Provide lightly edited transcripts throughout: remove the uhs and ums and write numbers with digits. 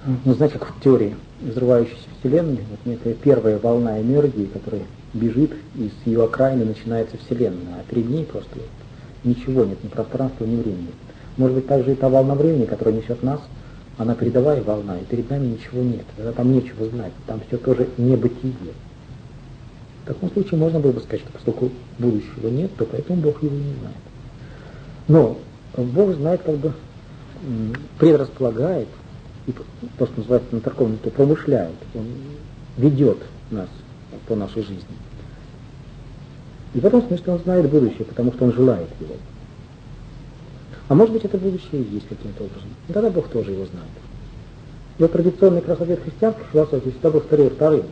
Ну, знаете, как в теории взрывающейся Вселенной, вот некая первая волна энергии, которая бежит, и с ее окраины начинается Вселенная, а перед ней просто вот ничего нет, ни пространства, ни времени. Может быть, также и та волна времени, которая несет нас, она передовая волна, и перед нами ничего нет, тогда там нечего знать, там все тоже небытие. В таком случае можно было бы сказать, что поскольку будущего нет, то поэтому Бог его не знает. Но Бог знает, как бы предрасполагает, и то, что называется на церковном языке, промышляет, Он ведет нас по нашей жизни. И в этом смысле Он знает будущее, потому что Он желает его. А может быть, это будущее и есть каким-то образом. И тогда Бог тоже его знает. И вот традиционный как раз ответ христианской философии всегда был скорее вторым.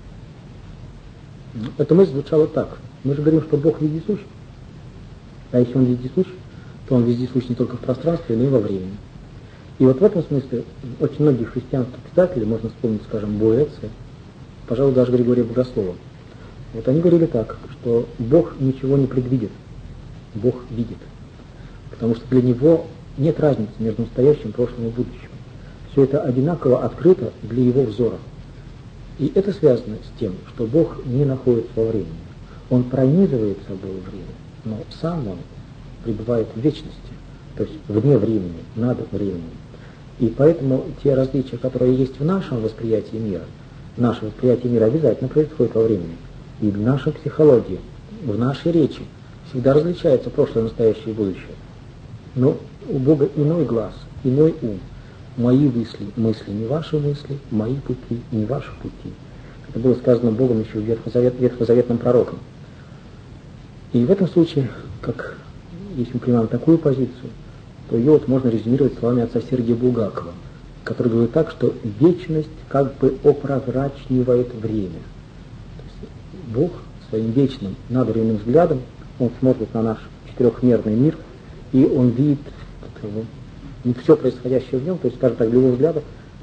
Эта мысль звучала так. Мы же говорим, что Бог вездесущ. А если Он вездесущ, то Он вездесущ не только в пространстве, но и во времени. И вот в этом смысле очень многие христианские писатели, можно вспомнить, скажем, Боэция, пожалуй, даже Григория Богослова, вот они говорили так, что Бог ничего не предвидит, Бог видит. Потому что для Него нет разницы между настоящим, прошлым и будущим. Все это одинаково открыто для Его взора. И это связано с тем, что Бог не находится во времени. Он пронизывает собой время, но сам Он пребывает в вечности, то есть вне времени, над временем. И поэтому те различия, которые есть в нашем восприятии мира, наше восприятие мира обязательно происходит во времени. И в нашей психологии, в нашей речи всегда различается прошлое, настоящее и будущее. Но у Бога иной глаз, иной ум. Мои мысли не ваши мысли, мои пути не ваши пути. Это было сказано Богом еще ветхозаветным пророком. И в этом случае, как если мы принимаем такую позицию, то ее вот можно резюмировать словами отца Сергия Булгакова, который говорит так, что вечность как бы опрозрачнивает время. То есть Бог своим вечным надвременным взглядом, Он смотрит на наш четырехмерный мир, и Он видит все происходящее в нем, то есть, скажем так, для его взгляда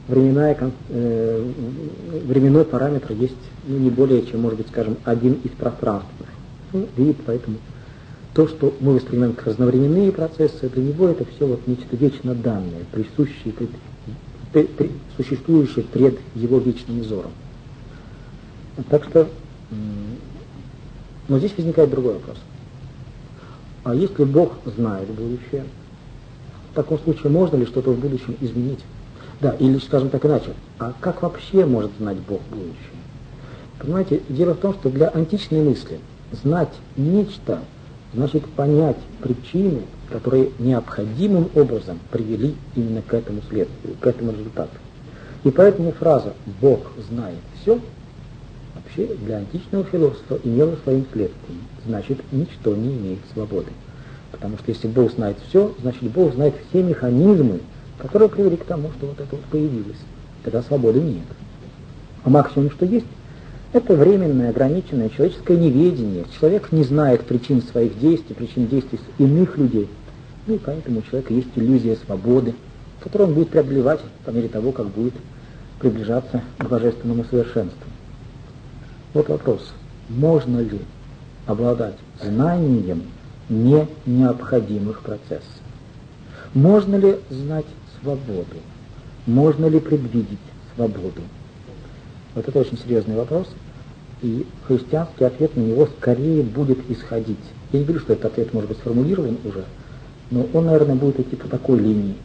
временной параметр есть не более чем, может быть, скажем, один из пространственных. Он видит, поэтому то, что мы воспринимаем как разновременные процессы, для него это все вот нечто вечно данное, присущее, существующее пред его вечным взором. Так что, но здесь возникает другой вопрос. А если Бог знает будущее, в таком случае можно ли что-то в будущем изменить? Да, или, скажем так иначе, а как вообще может знать Бог будущее? Понимаете, дело в том, что для античной мысли знать нечто значит понять причины, которые необходимым образом привели именно к этому следствию, к этому результату. И поэтому фраза «Бог знает все» вообще для античного философа имела своим следствием. Значит, ничто не имеет свободы. Потому что если Бог знает все, значит Бог знает все механизмы, которые привели к тому, что вот это вот появилось. Тогда свободы нет. А максимум, что есть, это временное, ограниченное человеческое неведение. Человек не знает причин своих действий, причин действий иных людей. Ну и поэтому у человека есть иллюзия свободы, которую он будет преодолевать по мере того, как будет приближаться к божественному совершенству. Вот вопрос. Можно ли обладать знанием не необходимых процессов? Можно ли знать свободу? Можно ли предвидеть свободу? Вот это очень серьезный вопрос, и христианский ответ на него скорее будет исходить. Я не говорю, что этот ответ может быть сформулирован уже, но он, наверное, будет идти по такой линии.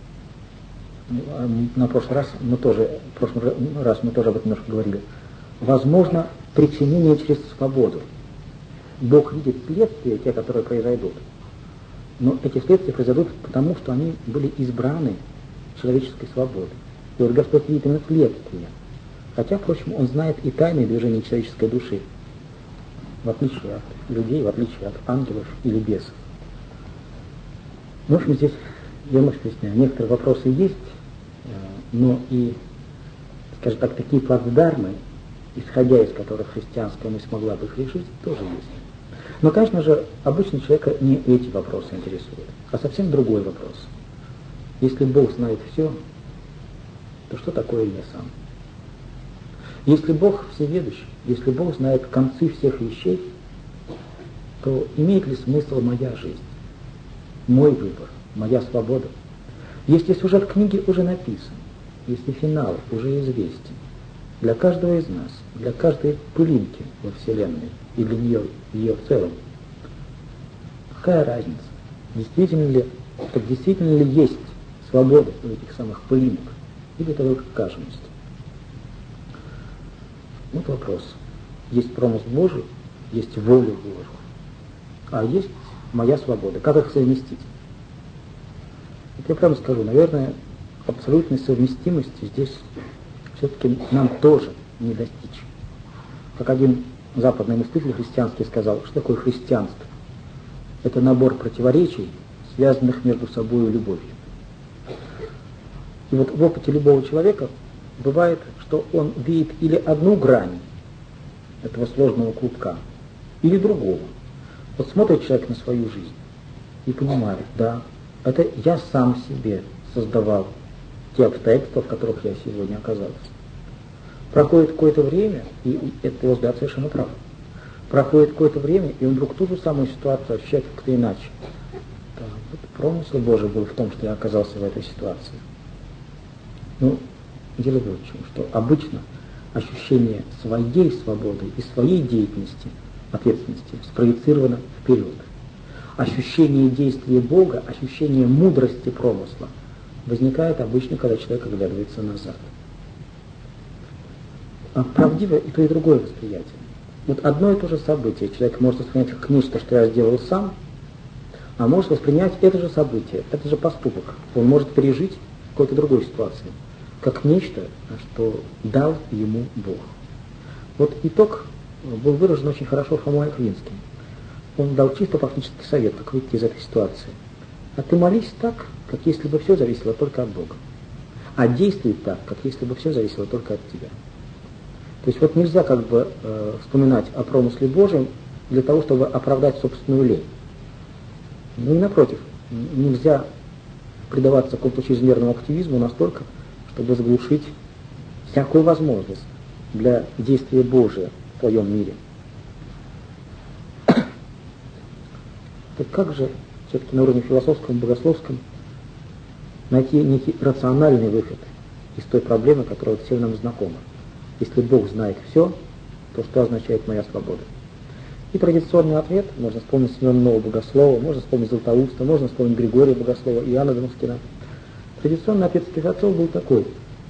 В прошлый раз мы тоже об этом немножко говорили. Возможно, причинение через свободу. Бог видит следствия, те, которые произойдут. Но эти следствия произойдут потому, что они были избраны человеческой свободой. И вот Господь видит именно следствия. Хотя, впрочем, Он знает и тайные движения человеческой души, в отличие от людей, в отличие от ангелов или бесов. В общем, здесь, я немножко объясняю, некоторые вопросы есть, но и, скажем так, такие плацдармы, исходя из которых христианская мысль могла бы их решить, тоже есть. Но, конечно же, обычно человека не эти вопросы интересуют, а совсем другой вопрос. Если Бог знает все, то что такое я сам? Если Бог всеведущий, если Бог знает концы всех вещей, то имеет ли смысл моя жизнь, мой выбор, моя свобода? Если сюжет книги уже написан, если финал уже известен для каждого из нас, для каждой пылинки во Вселенной и для нее в целом, какая разница? Действительно ли есть свобода у этих самых пылинок, или это только кажемость? Вот вопрос. Есть промысл Божий, есть воля Божия, а есть моя свобода. Как их совместить? Вот я прямо скажу, наверное, абсолютной совместимости здесь все-таки нам тоже не достичь. Как один западный мыслитель христианский сказал, что такое христианство? Это набор противоречий, связанных между собой любовью. И вот в опыте любого человека бывает, что он видит или одну грань этого сложного клубка, или другого. Вот смотрит человек на свою жизнь и понимает, да, это я сам себе создавал те обстоятельства, в которых я сегодня оказался. Проходит какое-то время, и это его взгляд совершенно прав. Проходит какое-то время, и он вдруг ту же самую ситуацию ощущает как-то иначе. Да, вот промысел Божий был в том, что я оказался в этой ситуации. Ну, дело вот в чем, что обычно ощущение своей свободы и своей деятельности, ответственности спроецировано вперед. Ощущение действия Бога, ощущение мудрости промысла возникает обычно, когда человек оглядывается назад. А правдиво и то, и другое восприятие. Вот одно и то же событие человек может воспринять как нечто, что я сделал сам, а может воспринять это же событие, это же поступок. Он может пережить в какой-то другой ситуации, как нечто, что дал ему Бог. Вот итог был выражен очень хорошо Фомой Аквинским. Он дал чисто практический совет, как выйти из этой ситуации. А ты молись так, как если бы все зависело только от Бога. А действуй так, как если бы все зависело только от тебя. То есть вот нельзя как бы вспоминать о промысле Божьем для того, чтобы оправдать собственную лень. Ну и напротив, нельзя предаваться какому-то чрезмерному активизму настолько, чтобы заглушить всякую возможность для действия Божия в твоем мире. Так как же все-таки на уровне философском, богословском найти некий рациональный выход из той проблемы, которая всем нам знакома? Если Бог знает все, то что означает моя свобода? И традиционный ответ, можно вспомнить Семенного Богослова, можно вспомнить Златоуста, можно вспомнить Григория Богослова, Иоанна Дамаскина. Традиционный ответ святых отцов был такой.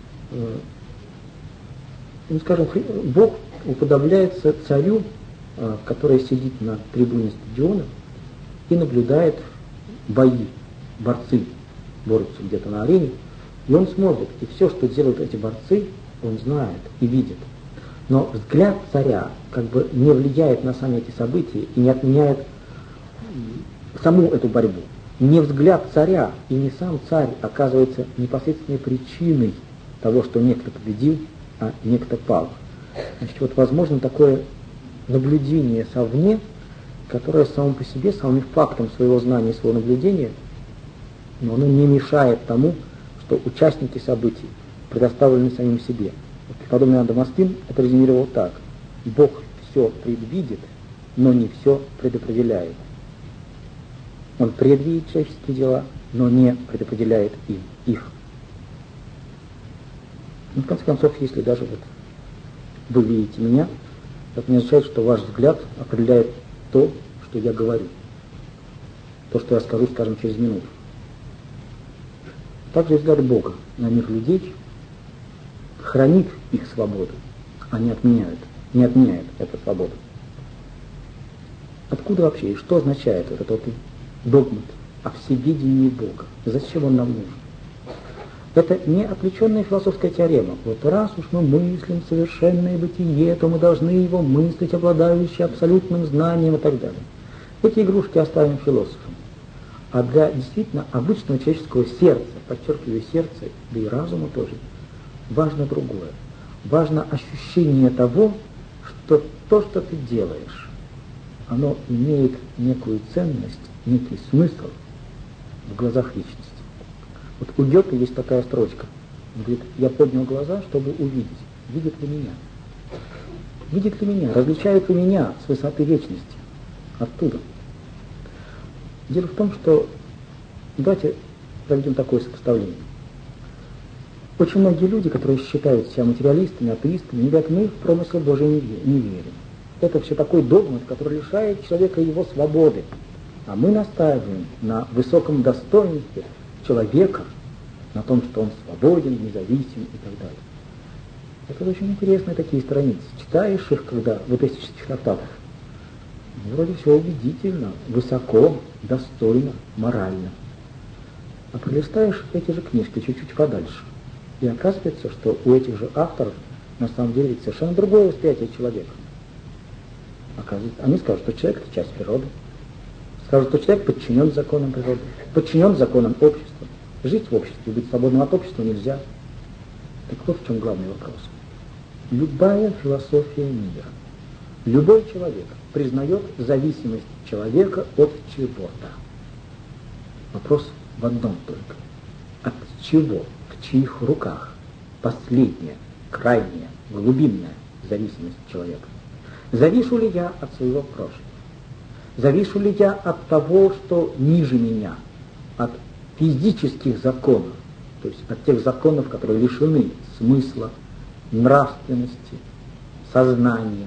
Ну, скажем, Бог уподобляется царю, который сидит на трибуне стадиона и наблюдает бои, борцы борются где-то на арене, и он смотрит, и все, что делают эти борцы, он знает и видит. Но взгляд царя как бы не влияет на сами эти события и не отменяет саму эту борьбу. Не взгляд царя и не сам царь оказывается непосредственной причиной того, что некто победил, а некто пал. Значит, вот возможно такое наблюдение совне, которое само по себе, самым фактом своего знания и своего наблюдения, но оно не мешает тому, что участники событий предоставлены самим себе. Вот преподобный Иоанн Дамаскин это резюмировал так. Бог все предвидит, но не все предопределяет. Он предвидит человеческие дела, но не предопределяет их. Ну, в конце концов, если даже вот вы видите меня, это не означает, что ваш взгляд определяет то, что я говорю. То, что я скажу, скажем, через минуту. Также взгляд Бога на мир людей хранит их свободу, а не отменяет эту свободу. Откуда вообще и что означает этот догмат о всевидении Бога? Зачем он нам нужен? Это не отвлеченная философская теорема. Вот раз уж мы мыслим совершенное бытие, то мы должны его мыслить, обладающие абсолютным знанием и так далее. Эти игрушки оставим философам. А для действительно обычного человеческого сердца, подчеркиваю сердце, да и разума тоже, важно другое. Важно ощущение того, что то, что ты делаешь, оно имеет некую ценность, некий смысл в глазах личности. Вот у Гёте есть такая строчка. Он говорит, я поднял глаза, чтобы увидеть. Видит ли меня? Видит ли меня? Различает ли меня с высоты вечности? Оттуда. Дело в том, что давайте проведем такое сопоставление. Очень многие люди, которые считают себя материалистами, атеистами, они говорят, мы в промысел Божий не верим. Это все такой догмат, который лишает человека его свободы. А мы настаиваем на высоком достоинстве человека, на том, что он свободен, независим и так далее. Это очень интересные такие страницы. Читаешь их, когда в атеистических трактатах, вроде все убедительно, высоко, достойно, морально. А пролистаешь эти же книжки чуть-чуть подальше. И оказывается, что у этих же авторов на самом деле ведь совершенно другое восприятие человека. Оказывается, они скажут, что человек – это часть природы. Скажут, что человек подчинен законам природы, подчинен законам общества. Жить в обществе, быть свободным от общества нельзя. Так вот в чем главный вопрос. Любая философия мира, любой человек признает зависимость человека от чего-то. Вопрос в одном только. От чего, в чьих руках последняя, крайняя, глубинная зависимость человека? Завишу ли я от своего прошлого? Завишу ли я от того, что ниже меня, от физических законов, то есть от тех законов, которые лишены смысла, нравственности, сознания?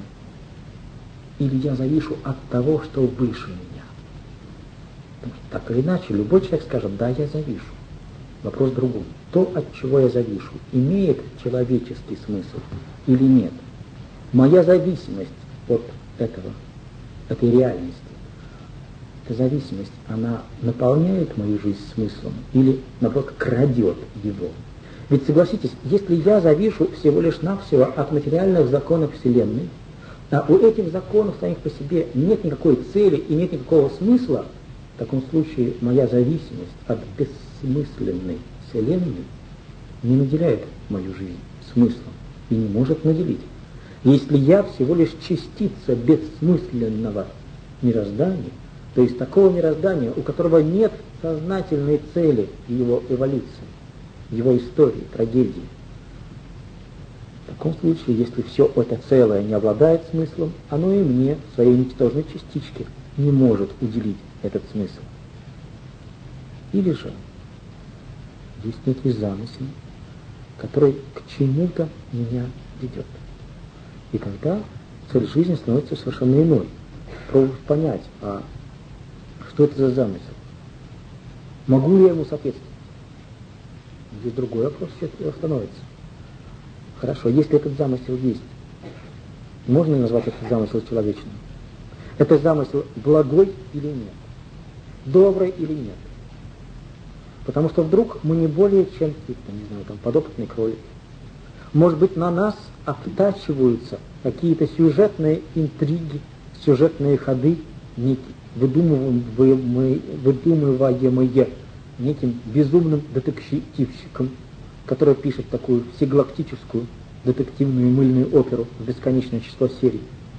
Или я завишу от того, что выше меня? Потому что так или иначе, любой человек скажет, да, я завишу. Вопрос другой. То, от чего я завишу, имеет человеческий смысл или нет? Моя зависимость от этой реальности, эта зависимость, она наполняет мою жизнь смыслом или, наоборот, крадет его? Ведь согласитесь, если я завишу всего лишь навсего от материальных законов Вселенной, а у этих законов самих по себе нет никакой цели и нет никакого смысла, в таком случае моя зависимость от бессмысленной Вселенной не наделяет мою жизнь смыслом и не может наделить. Если я всего лишь частица бессмысленного мироздания, то есть такого мироздания, у которого нет сознательной цели в его эволюции, в его истории, трагедии, в таком случае, если все это целое не обладает смыслом, оно и мне, в своей ничтожной частичке, не может уделить этот смысл. Или же есть некий замысел, который к чему-то меня ведет. И тогда цель жизни становится совершенно иной. Пробовать понять, а что это за замысел? Могу ли я ему соответствовать? Здесь другой вопрос сейчас становится. Хорошо, если этот замысел есть, можно ли назвать этот замысел человечным? Это замысел благой или нет? Добрый или нет? Потому что вдруг мы не более чем, не знаю, подопытной крови. Может быть, на нас обтачиваются какие-то сюжетные интриги, сюжетные ходы, выдумываемые неким безумным детективщиком, который пишет такую всегалактическую детективную мыльную оперу в бесконечное число серий.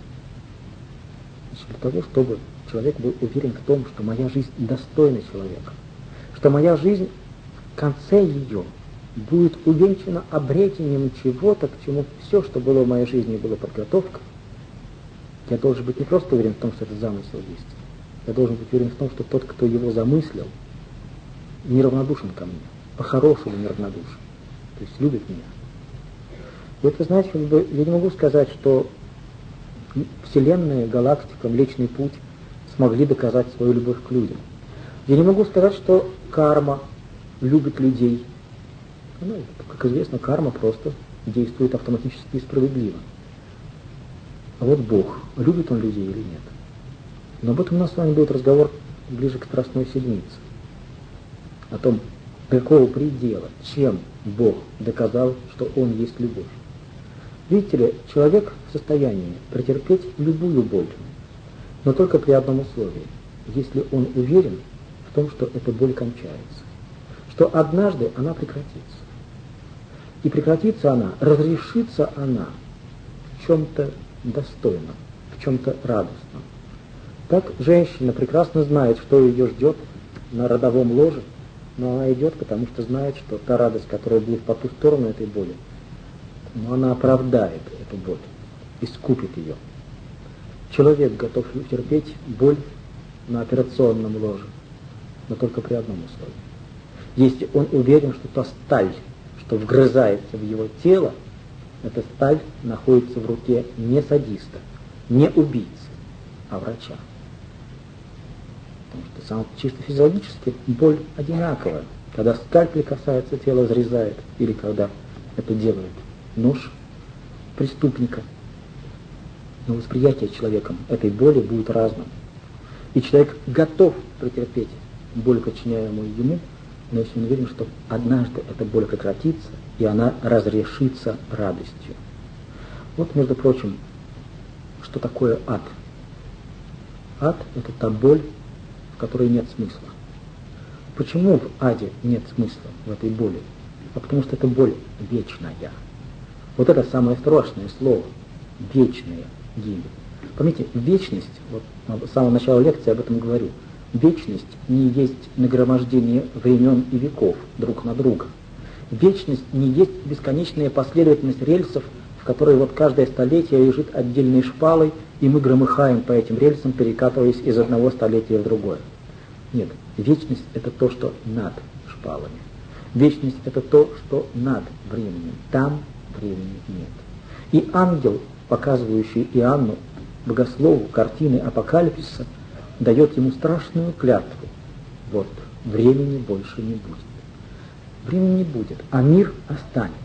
Для того, чтобы человек был уверен в том, что моя жизнь достойна человека, что моя жизнь в конце ее будет увенчана обретением чего-то, к чему все, что было в моей жизни, было подготовкой, я должен быть не просто уверен в том, что этот замысел есть, я должен быть уверен в том, что тот, кто его замыслил, неравнодушен ко мне, по-хорошему неравнодушен, то есть любит меня. И это значит, я не могу сказать, что Вселенная, галактика, Млечный Путь смогли доказать свою любовь к людям. Я не могу сказать, что карма любит людей. Ну, как известно, карма просто действует автоматически и справедливо. А вот Бог, любит Он людей или нет? Но об этом у нас с вами будет разговор ближе к Страстной Седмице. О том, какого предела, чем Бог доказал, что Он есть любовь. Видите ли, человек в состоянии претерпеть любую боль, но только при одном условии, если он уверен в том, что эта боль кончается, что однажды она прекратится. И прекратится она, разрешится она в чем-то достойном, в чем-то радостном. Так женщина прекрасно знает, что ее ждет на родовом ложе, но она идет, потому что знает, что та радость, которая будет по ту сторону этой боли, но она оправдает эту боль, искупит ее. Человек готов терпеть боль на операционном ложе, но только при одном условии. Если он уверен, что та сталь, что вгрызается в его тело, эта сталь находится в руке не садиста, не убийцы, а врача. Потому что сам чисто физиологически боль одинаковая. Когда скальпель касается тела, разрезает, или когда это делает нож преступника. Но восприятие человеком этой боли будет разным. И человек готов претерпеть боль, причиняемую ему, но если он уверен, что однажды эта боль прекратится, и она разрешится радостью. Вот, между прочим, что такое ад. Ад – это та боль, в которой нет смысла. Почему в аде нет смысла, в этой боли? А потому что эта боль вечная. Вот это самое страшное слово – вечная гибель. Помните, вечность, вот с самого начала лекции об этом говорю, вечность не есть нагромождение времен и веков друг на друга. Вечность не есть бесконечная последовательность рельсов, в которой вот каждое столетие лежит отдельной шпалой, и мы громыхаем по этим рельсам, перекатываясь из одного столетия в другое. Нет, вечность – это то, что над шпалами. Вечность – это то, что над временем. Там времени нет. И ангел, показывающий Иоанну, богослову, картины апокалипсиса, дает ему страшную клятву. Вот, времени больше не будет. Времени не будет, а мир останется.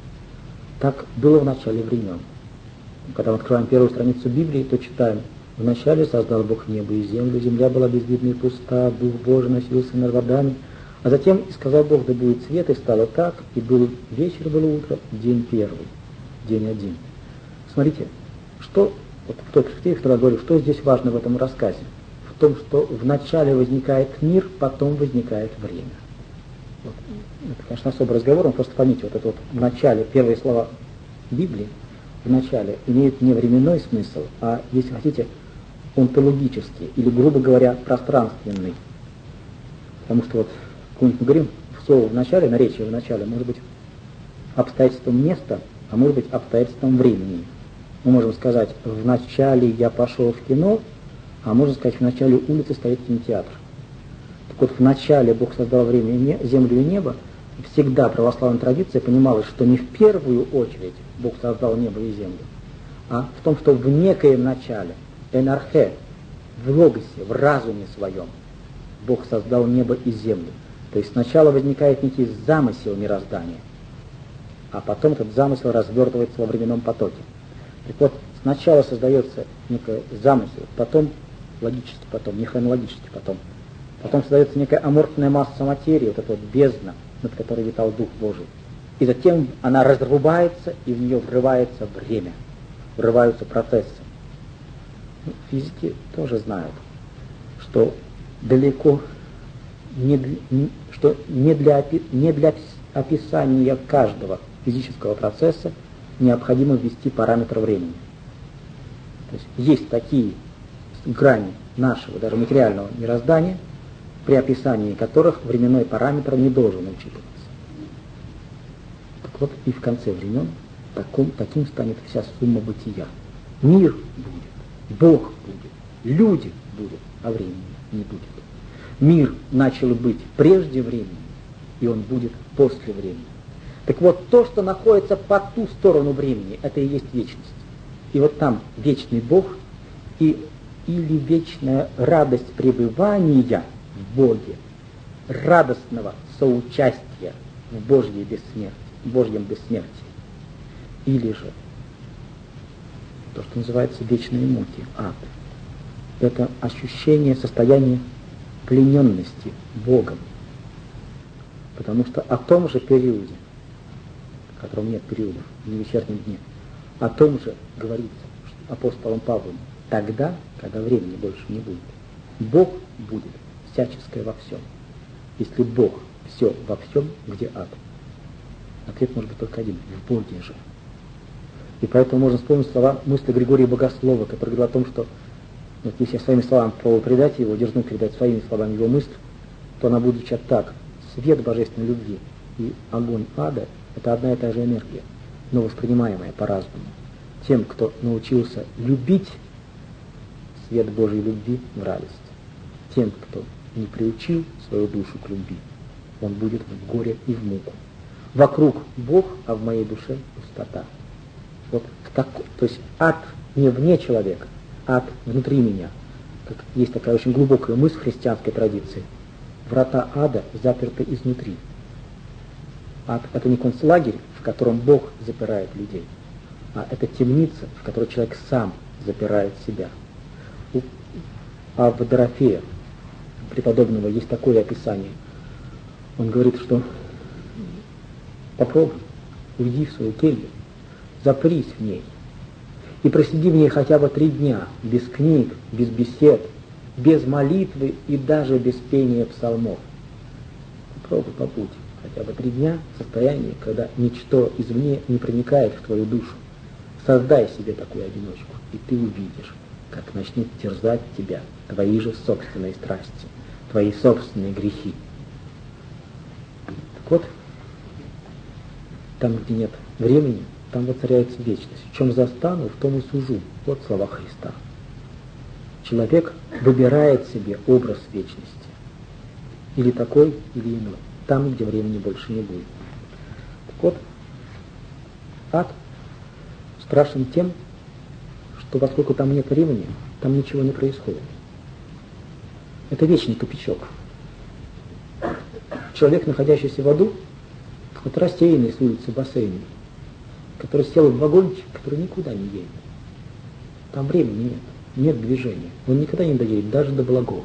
Так было в начале времен. Когда мы открываем первую страницу Библии, то читаем: «Вначале создал Бог небо и землю, земля была безвидна и пуста, Дух Божий носился над водами. А затем и сказал Бог, да будет свет, и стало так, и был вечер, было утро, день первый, день один». Смотрите, что, вот в той перспективе, когда я говорю, что здесь важно в этом рассказе? В том, что вначале возникает мир, потом возникает время. Вот. Это, конечно, особый разговор, но просто поймите, вот это вот в начале, первые слова Библии, в начале имеют не временной смысл, а, если хотите, онтологический, или, грубо говоря, пространственный. Потому что вот, мы говорим, слово в начале, наречие в начале, может быть обстоятельством места, а может быть обстоятельством времени. Мы можем сказать, в начале я пошел в кино, а можно сказать, в начале улицы стоит кинотеатр. Так вот, в начале Бог создал время, землю и небо. Всегда православная традиция понималась, что не в первую очередь Бог создал небо и землю, а в том, что в некоем начале, энархе, в логосе, в разуме своем, Бог создал небо и землю. То есть сначала возникает некий замысел мироздания, а потом этот замысел развертывается во временном потоке. Так вот, сначала создается некий замысел, потом логически, потом не хронологически, потом создается некая аморфная масса материи, вот эта вот бездна, над которой витал Дух Божий. И затем она разрубается, и в нее врывается время, врываются процессы. Физики тоже знают, что далеко не для описания каждого физического процесса необходимо ввести параметр времени. То есть такие грани нашего, даже материального мироздания, при описании которых временной параметр не должен учитываться. Так вот, и в конце времен таким станет вся сумма бытия. Мир будет, Бог будет, люди будут, а времени не будет. Мир начал быть прежде времени, и он будет после времени. Так вот, то, что находится по ту сторону времени, это и есть вечность. И вот там вечный Бог или вечная радость пребывания в Боге, радостного соучастия в Божьем бессмертии. Или же то, что называется вечные муки, ад. Это ощущение состояния плененности Богом. Потому что о том же периоде, в котором нет периодов, не вечернем дне, о том же говорится апостолом Павлом, тогда, когда времени больше не будет. Бог будет всяческое во всем. Если Бог все во всем, где ад? Ответ может быть только один: в Боге же. И поэтому можно вспомнить мысли Григория Богослова, который говорил о том, что вот если я своими словами попробую передать его, дерзну передать своими словами его мысль, то она будет звучать так: свет божественной любви и огонь ада — это одна и та же энергия, но воспринимаемая по-разному. Тем, кто научился любить, свет Божьей любви в радость. Тем, кто не приучил свою душу к любви, он будет в горе и в муку. Вокруг Бог, а в моей душе пустота. Вот то есть ад не вне человека, ад внутри меня. Как есть такая очень глубокая мысль в христианской традиции. Врата ада заперты изнутри. Ад — это не концлагерь, в котором Бог запирает людей, а это темница, в которой человек сам запирает себя. А в Дорофея преподобного есть такое описание. Он говорит, что попробуй, уйди в свою келью, запрись в ней и просиди в ней хотя бы 3 дня, без книг, без бесед, без молитвы и даже без пения псалмов. Попробуй, побудь хотя бы 3 дня в состоянии, когда ничто извне не проникает в твою душу. Создай себе такую одиночку, и ты увидишь, как начнут терзать тебя твои же собственные страсти, твои собственные грехи. Так вот, там, где нет времени, там воцаряется вечность. В чем застану, в том и сужу. Вот слова Христа. Человек выбирает себе образ вечности. Или такой, или иной. Там, где времени больше не будет. Так вот, ад страшен тем, что поскольку там нет времени, там ничего не происходит. Это вечный тупичок. Человек, находящийся в аду, это рассеянный с улицы бассейна, который сел в вагончик, который никуда не едет. Там времени нет, нет движения. Он никогда не доедет, даже до благого.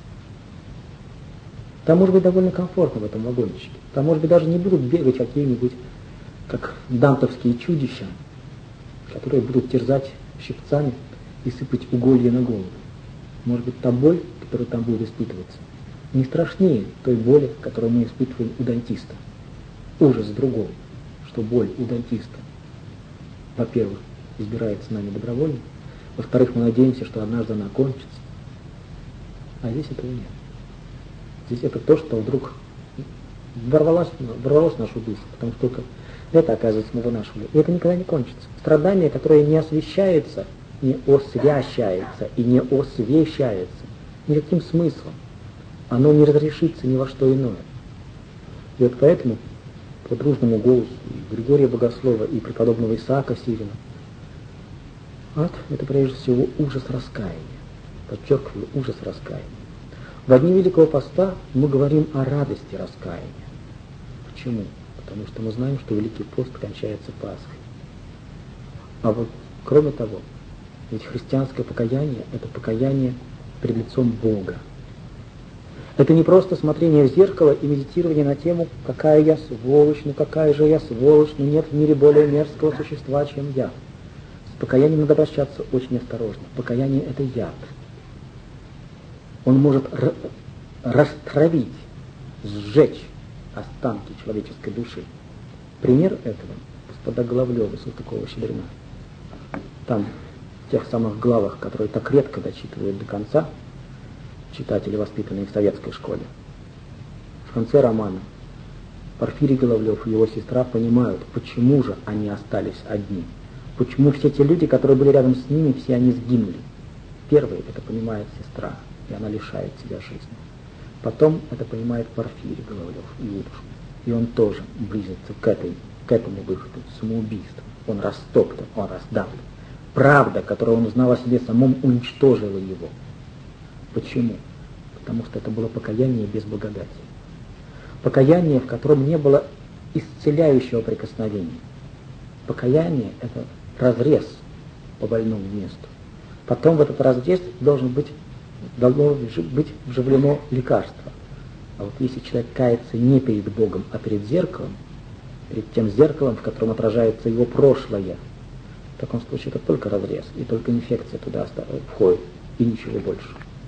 Там может быть довольно комфортно в этом вагончике. Там, может быть, даже не будут бегать какие-нибудь, как дантовские чудища, которые будут терзать щипцами и сыпать уголья на голову. Может быть, та боль, которая там будет испытываться, не страшнее той боли, которую мы испытываем у дантиста. Ужас другой, что боль у дантиста, во-первых, избирается нами добровольно, во-вторых, мы надеемся, что однажды она кончится. А здесь этого нет. Здесь это то, что вдруг ворвалось в нашу душу, потому что только это, оказывается, мы вынашивали. И это никогда не кончится. Страдание, которое не освещается, не освящается и не освещается никаким смыслом, оно не разрешится ни во что иное. И вот поэтому по дружному голосу и Григория Богослова, и преподобного Исаака Сирина, ад — это прежде всего ужас раскаяния. Подчеркиваю, ужас раскаяния. В дни Великого Поста мы говорим о радости раскаяния. Почему? Потому что мы знаем, что Великий Пост кончается Пасхой. А вот, кроме того, ведь христианское покаяние — это покаяние пред лицом Бога. Это не просто смотрение в зеркало и медитирование на тему «какая я сволочь, ну какая же я сволочь, ну нет в мире более мерзкого существа, чем я». С покаянием надо обращаться очень осторожно. Покаяние — это яд. Он может растравить, сжечь останки человеческой души. Пример этого господа Головлёва, Салтыкова-Щедрина. Там, в тех самых главах, которые так редко дочитывают до конца читатели, воспитанные в советской школе. В конце романа Порфирий Головлёв и его сестра понимают, почему же они остались одни. Почему все те люди, которые были рядом с ними, все они сгинули. Первый это понимает сестра, и она лишает себя жизни. Потом это понимает Порфирий Головлёв, Иудушка. И он тоже близится к этому выходу, самоубийству. Он растоптан, он раздавлен. Правда, которую он узнал о себе самом, уничтожила его. Почему? Потому что это было покаяние без благодати. Покаяние, в котором не было исцеляющего прикосновения. Покаяние — это разрез по больному месту. Потом в этот разрез должно быть вживлено лекарство. А вот если человек кается не перед Богом, а перед зеркалом, перед тем зеркалом, в котором отражается его прошлое, в таком случае это только разрез, и только инфекция туда входит, и ничего больше.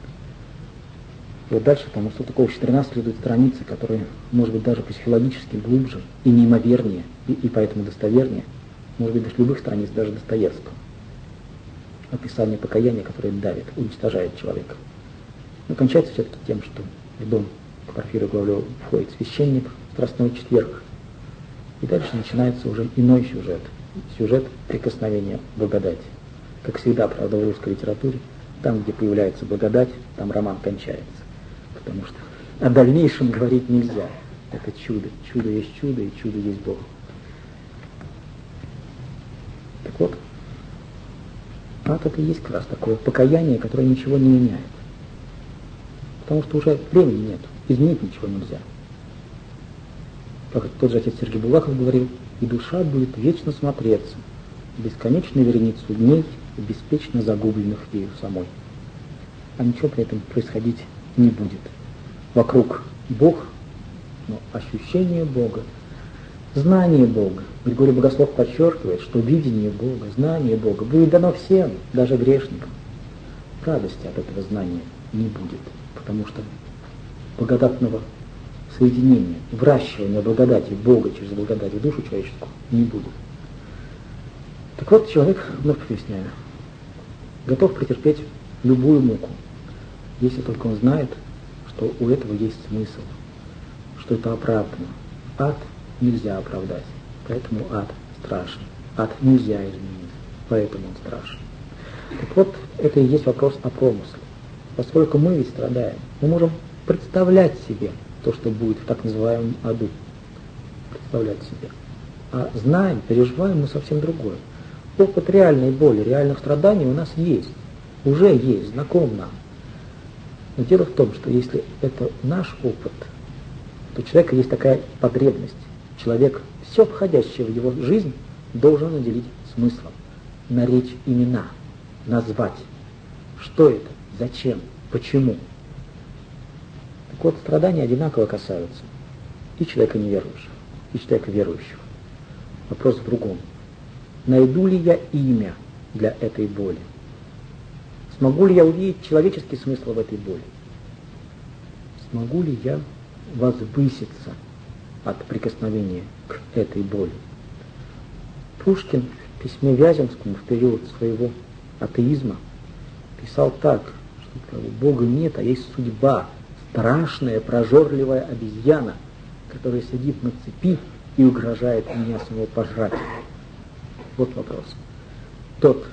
И вот дальше там у Салтыкова-Щедрина следуют страницы, которые, может быть, даже психологически глубже и неимовернее, и поэтому достовернее, может быть, даже любых страниц, даже Достоевского. Описание покаяния, которое давит, уничтожает человека. Но кончается все-таки тем, что в дом к Порфирию Головлёву входит священник в Страстной четверг. И дальше начинается уже иной сюжет. Сюжет прикосновения благодати. Как всегда, правда, в русской литературе, там, где появляется благодать, там роман кончается. Потому что о дальнейшем говорить нельзя. Это чудо. Чудо есть чудо, и чудо есть Бог. Так вот, ад это и есть как раз такое покаяние, которое ничего не меняет. Потому что уже времени нет, изменить ничего нельзя. Как тот же отец Сергей Булахов говорил, и душа будет вечно смотреться в бесконечную вереницу дней, беспечно загубленных ею самой. А ничего при этом происходить не будет. Вокруг Бог, но ощущение Бога, знание Бога. Григорий Богослов подчеркивает, что видение Бога, знание Бога будет дано всем, даже грешникам. Радости от этого знания не будет, потому что благодатного соединения, выращивания благодати Бога через благодать в душу человеческую не будет. Так вот, человек, вновь поясняю, готов претерпеть любую муку, если только он знает, что у этого есть смысл, что это оправдано. Ад нельзя оправдать, поэтому ад страшен. Ад нельзя изменить, поэтому он страшен. Так вот, это и есть вопрос о промысле. Поскольку мы ведь страдаем, мы можем представлять себе то, что будет в так называемом аду. Представлять себе. А знаем, переживаем мы совсем другое. Опыт реальной боли, реальных страданий у нас есть. Уже есть, знаком нам. Но дело в том, что если это наш опыт, то у человека есть такая потребность. Человек, все входящее в его жизнь, должен наделить смыслом. Наречь имена, назвать. Что это? Зачем? Почему? Так вот, страдания одинаково касаются и человека неверующего, и человека верующего. Вопрос в другом. Найду ли я имя для этой боли? Смогу ли я увидеть человеческий смысл в этой боли? Смогу ли я возвыситься от прикосновения к этой боли? Пушкин в письме Вяземскому в период своего атеизма писал так, что Бога нет, а есть судьба, страшная, прожорливая обезьяна, которая сидит на цепи и угрожает меня самого пожрать. Вот вопрос. Тот,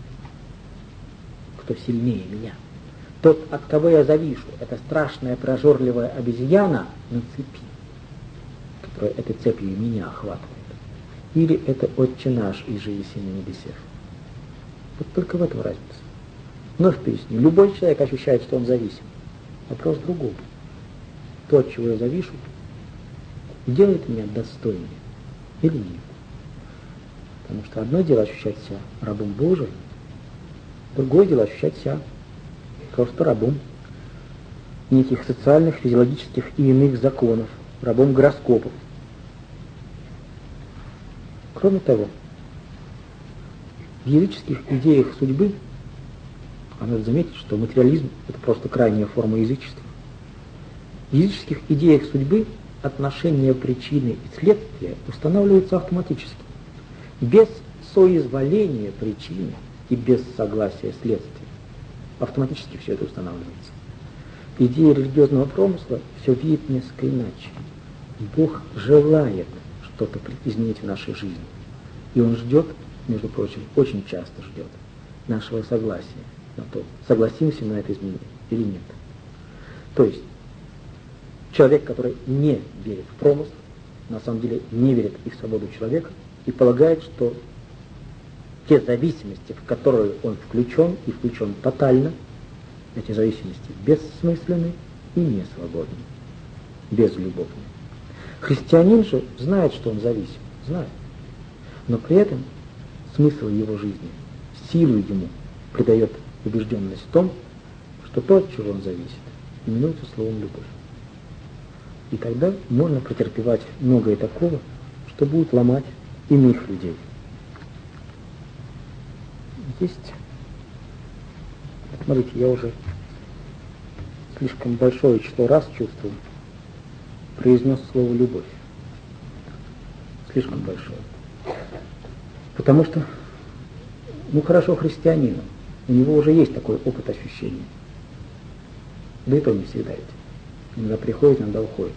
кто сильнее меня, тот, от кого я завишу, это страшная, прожорливая обезьяна на цепи, которая этой цепью меня охватывает. Или это Отче наш, иже еси на небесех. Вот только в этом разница. Вновь поясню, любой человек ощущает, что он зависим. Вопрос в другом. То, от чего я завишу, делает меня достойнее или нет. Потому что одно дело ощущать себя рабом Божиим, другое дело ощущать себя просто рабом неких социальных, физиологических и иных законов, рабом гороскопов. Кроме того, в языческих идеях судьбы, а надо заметить, что материализм – это просто крайняя форма язычества. В языческих идеях судьбы отношения причины и следствия устанавливаются автоматически, без соизволения причины и без согласия следствия. Автоматически все это устанавливается. Идея религиозного промысла все видит несколько иначе. Бог желает что-то изменить в нашей жизни. И Он ждет, между прочим, очень часто ждет нашего согласия на то, согласимся на это изменение или нет. То есть, человек, который не верит в промысл, на самом деле не верит и в свободу человека, и полагает, что те зависимости, в которые он включен, и включен тотально, эти зависимости бессмысленны и не свободны, безлюбовны. Христианин же знает, что он зависим, знает, но при этом смысл его жизни, силу ему придает убежденность в том, что то, от чего он зависит, именуется словом любовь. И тогда можно претерпевать многое такого, что будет ломать иных людей. Есть, смотрите, я уже слишком большое число раз чувствую, произнес слово «любовь». Слишком большое. Потому что, хорошо христианину, у него уже есть такой опыт ощущения. Да и то не всегда ведь. Иногда приходит, иногда уходит.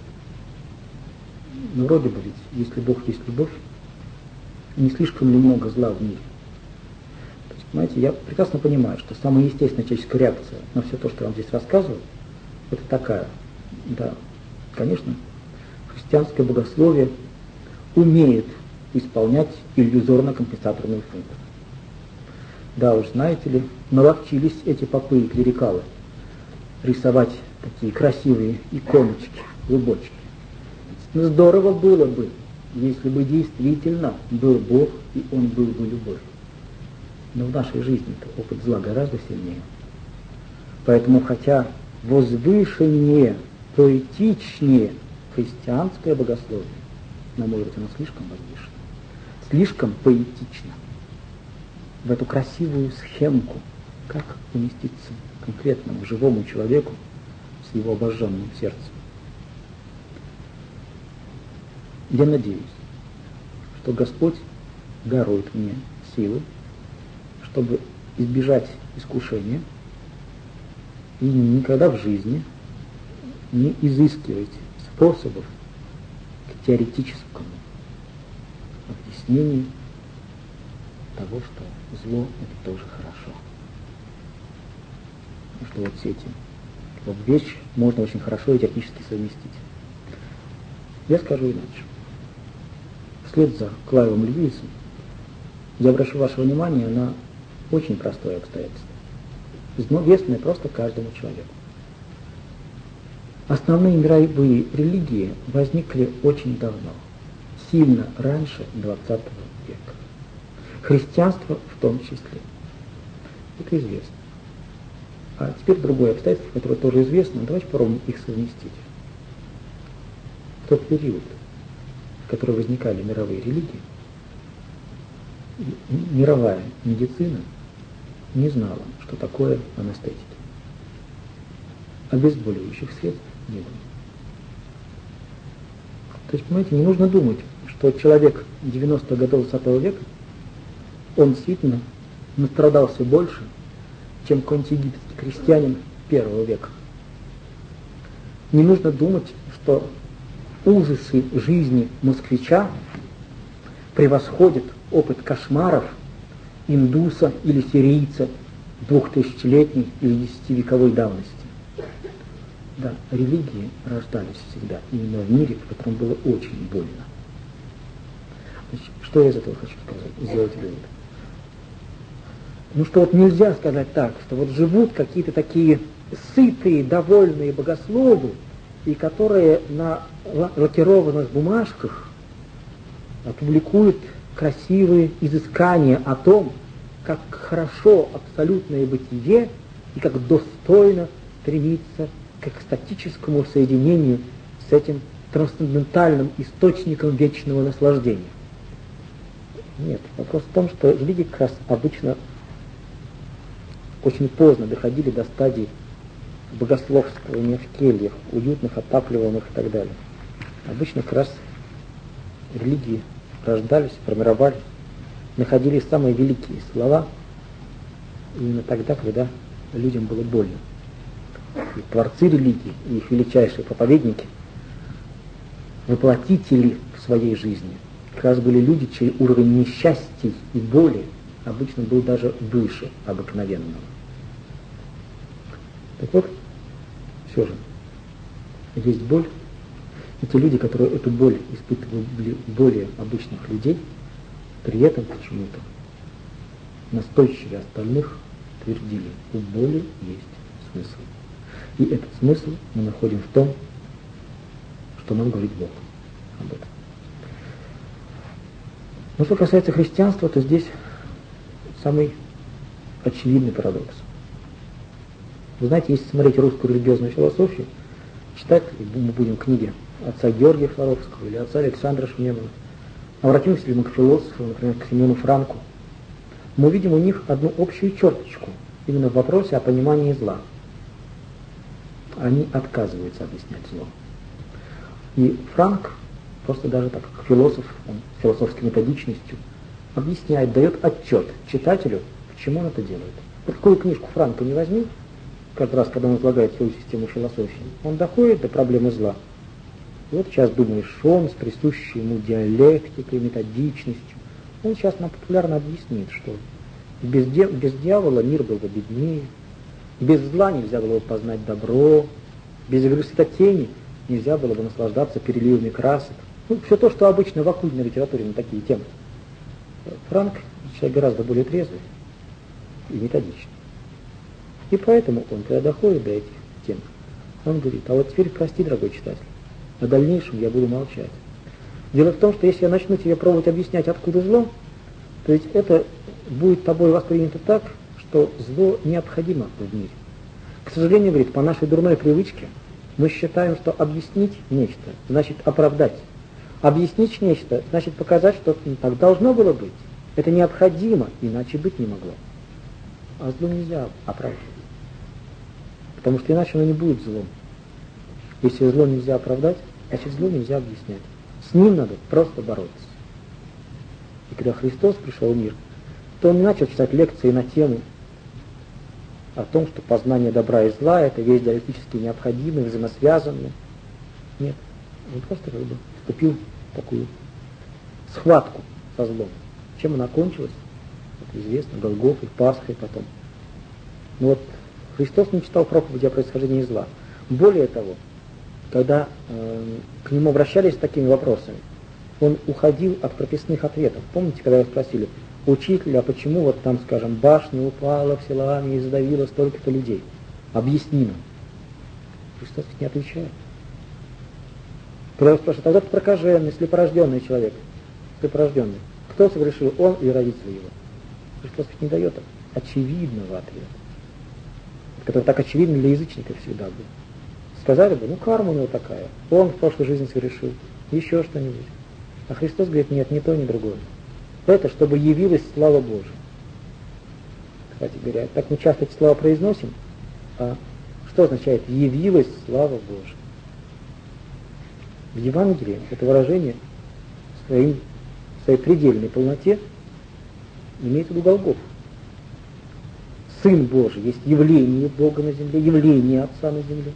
Но вроде бы ведь, если Бог есть любовь, не слишком ли много зла в мире? То есть, понимаете, я прекрасно понимаю, что самая естественная человеческая реакция на все то, что я вам здесь рассказываю, это такая. Да, конечно, христианское богословие умеет исполнять иллюзорно-компенсаторную функцию. Да уж, знаете ли, наловчились эти попы и клерикалы рисовать такие красивые иконочки, клубочки. Здорово было бы, если бы действительно был Бог, и Он был бы любовь. Но в нашей жизни-то опыт зла гораздо сильнее. Поэтому, хотя возвышеннее, поэтичнее христианское богословие, на мой взгляд, оно слишком возвышено, слишком поэтично. В эту красивую схемку, как уместиться конкретному живому человеку с его обожженным сердцем. Я надеюсь, что Господь дарует мне силы, чтобы избежать искушения и никогда в жизни не изыскивать способов к теоретическому объяснению того, что зло — это тоже хорошо. И что вот все эти вещи можно очень хорошо и теоретически совместить. Я скажу иначе. Вслед за Клайвом Льюисом я обращу ваше внимание на очень простое обстоятельство, известное просто каждому человеку. Основные мировые религии возникли очень давно, сильно раньше XX века. Христианство в том числе. Это известно. А теперь другое обстоятельство, которое тоже известно, давайте попробуем их совместить. В тот период, в который возникали мировые религии, мировая медицина не знала, что такое анестетики. Обезболивающих средств не было. То есть, понимаете, не нужно думать, что человек 90-х годов 20 века, он действительно настрадался больше, чем какой-нибудь египетский крестьянин первого века. Не нужно думать, что ужасы жизни москвича превосходят опыт кошмаров индуса или сирийца 2000-летней или 10-вековой давности. Да, религии рождались всегда именно в мире, в котором было очень больно. Значит, что я из этого хочу сказать, сделать вывод? Ну что вот нельзя сказать так, что вот живут какие-то такие сытые, довольные богословы, и которые на лакированных бумажках опубликуют красивые изыскания о том, как хорошо абсолютное бытие и как достойно стремиться к экстатическому соединению с этим трансцендентальным источником вечного наслаждения. Нет, вопрос в том, что религии как раз обычно очень поздно доходили до стадии богословствования в кельях, уютных, отапливаемых и так далее. Обычно как раз религии рождались, формировались, находили самые великие слова именно тогда, когда людям было больно. И творцы религии, и их величайшие проповедники, воплотители в своей жизни, как раз были люди, чей уровень несчастий и боли обычно был даже выше обыкновенного. Так вот, все же, есть боль, и те люди, которые эту боль испытывали более обычных людей, при этом почему-то настойчивее остальных твердили, у боли есть смысл. И этот смысл мы находим в том, что нам говорит Бог об этом. Но что касается христианства, то здесь самый очевидный парадокс. Вы знаете, если смотреть русскую религиозную философию, читать мы будем книги отца Георгия Флоровского или отца Александра Шмемана, обратимся ли мы к философу, например, к Семену Франку, мы увидим у них одну общую черточку, именно в вопросе о понимании зла. Они отказываются объяснять зло. И Франк, просто даже так, как философ, он философской методичностью, объясняет, дает отчет читателю, почему он это делает. Вот какую книжку Франка не возьми, каждый раз, когда он излагает свою систему философии, он доходит до проблемы зла. И вот сейчас думаешь, он с присущей ему диалектикой, методичностью, он сейчас нам популярно объяснит, что без дьявола мир был бы беднее, без зла нельзя было бы познать добро, без игры святотени нельзя было бы наслаждаться переливами красок. Ну, все то, что обычно в оккультной литературе на такие темы. Франк человек гораздо более трезвый и методичный. И поэтому он, когда доходит до этих тем, он говорит: а вот теперь прости, дорогой читатель, о дальнейшем я буду молчать. Дело в том, что если я начну тебе пробовать объяснять, откуда зло, то ведь это будет тобой воспринято так, что зло необходимо в мире. К сожалению, говорит, по нашей дурной привычке мы считаем, что объяснить нечто значит оправдать. Объяснить нечто значит показать, что так должно было быть. Это необходимо, иначе быть не могло. А зло нельзя оправдать. Потому что иначе оно не будет злом. Если зло нельзя оправдать, значит зло нельзя объяснять. С ним надо просто бороться. И когда Христос пришел в мир, то он не начал читать лекции на тему о том, что познание добра и зла — это вещь диалектически необходимая, взаимосвязанная. Нет. Он просто как бы вступил в такую схватку со злом. Чем она кончилась? Это известно, Голгофой, Пасхой потом. Но вот Христос не читал проповеди о происхождении зла. Более того, когда к нему обращались с такими вопросами, он уходил от прописных ответов. Помните, когда его спросили: учитель, а почему вот там, скажем, башня упала в Силоаме и задавила столько-то людей? Объясни нам. Христос ведь не отвечает. Когда его спрашивают: а вот прокаженный, слепорожденный человек, слепорожденный, кто согрешил, он или родители его? Христос ведь не дает очевидного ответа, который так очевиден для язычников всегда был. Сказали бы: ну карма у него такая, он в прошлой жизни согрешил, еще что-нибудь. А Христос говорит: нет, ни то, ни другое. Это чтобы явилась слава Божия. Кстати говоря, так мы часто эти слова произносим, а что означает «явилась слава Божия»? В Евангелии это выражение в своей предельной полноте имеет в виду Голгофу. Сын Божий есть явление Бога на земле, явление Отца на земле.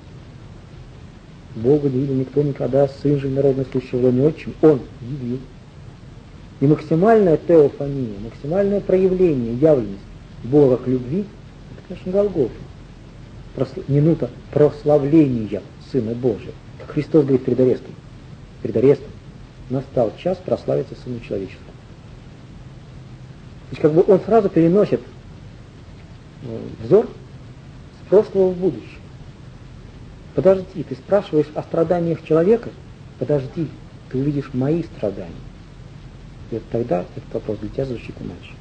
Бога не видел никто никогда, Сын же народный случай в лоне отчим, Он явил. И максимальная теофания, максимальное проявление, явленность Бога к любви, это, конечно, Голгофа. Минута прославления Сына Божия. Как Христос говорит перед арестом, настал час прославиться Сыну Человеческому. То есть как бы он сразу переносит взор с прошлого в будущее. Подожди, ты спрашиваешь о страданиях человека? Подожди, ты увидишь мои страдания. И вот тогда этот вопрос для тебя звучит иначе.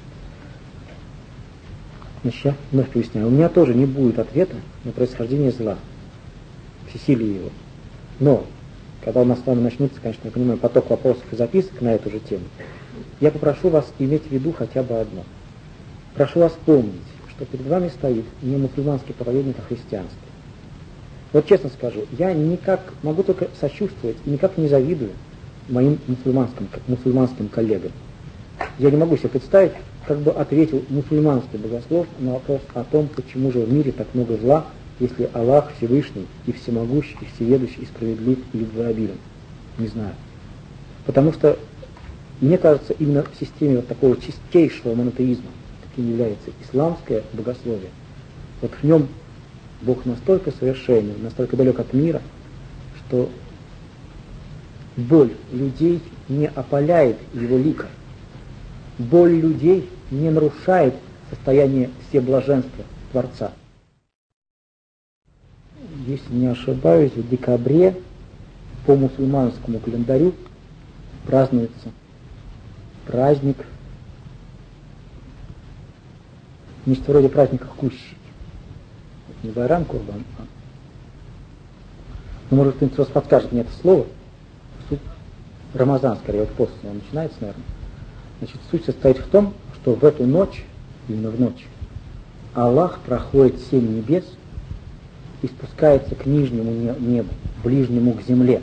Значит, я вновь поясняю. У меня тоже не будет ответа на происхождение зла, всесилие его. Но, когда у нас с вами начнется, конечно, я понимаю, поток вопросов и записок на эту же тему, я попрошу вас иметь в виду хотя бы одно. Прошу вас помнить, что перед вами стоит не мусульманский проповедник, а христианский. Вот честно скажу, я никак могу только сочувствовать и никак не завидую моим мусульманским коллегам. Я не могу себе представить, как бы ответил мусульманский богослов на вопрос о том, почему же в мире так много зла, если Аллах Всевышний и всемогущий, и всеведущий, и справедлив, и любвеобилен. Не знаю. Потому что, мне кажется, именно в системе вот такого чистейшего монотеизма, каким является исламское богословие, вот в нем Бог настолько совершенен, настолько далек от мира, что боль людей не опаляет его лика. Боль людей не нарушает состояние всеблаженства Творца. Если не ошибаюсь, в декабре по мусульманскому календарю празднуется праздник, нечто вроде праздника Кущи. Не Байрам Курбан, а... Ну, может, кто-нибудь подскажет мне это слово. Рамазан, скорее, вот пост он начинается, наверное. Значит, суть состоит в том, что в эту ночь, именно в ночь, Аллах проходит 7 небес и спускается к нижнему небу, ближнему к земле.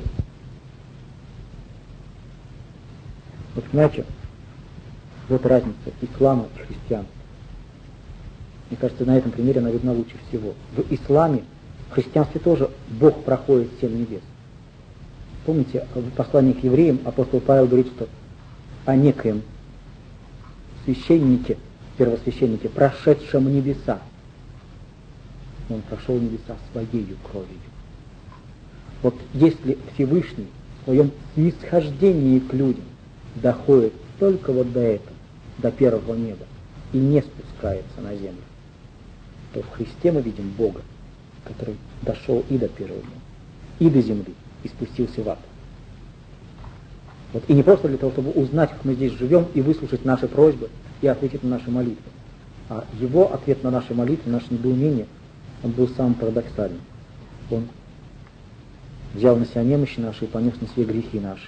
Вот понимаете, вот разница ислама и христианства. Мне кажется, на этом примере она видна лучше всего. В исламе, в христианстве тоже Бог проходит 7 небес. Помните, в послании к евреям апостол Павел говорит, что о некоем священнике, первосвященнике, прошедшем небеса. Он прошел небеса своею кровью. Вот если Всевышний в своем снисхождении к людям доходит только вот до этого, до первого неба, и не спускается на землю, то в Христе мы видим Бога, который дошел и до первого неба, и до земли, и спустился в ад. Вот. И не просто для того, чтобы узнать, как мы здесь живем, и выслушать наши просьбы, и ответить на наши молитвы. А его ответ на наши молитвы, наше недоумение, он был самым парадоксальным. Он взял на себя немощи наши и понес на себе грехи наши.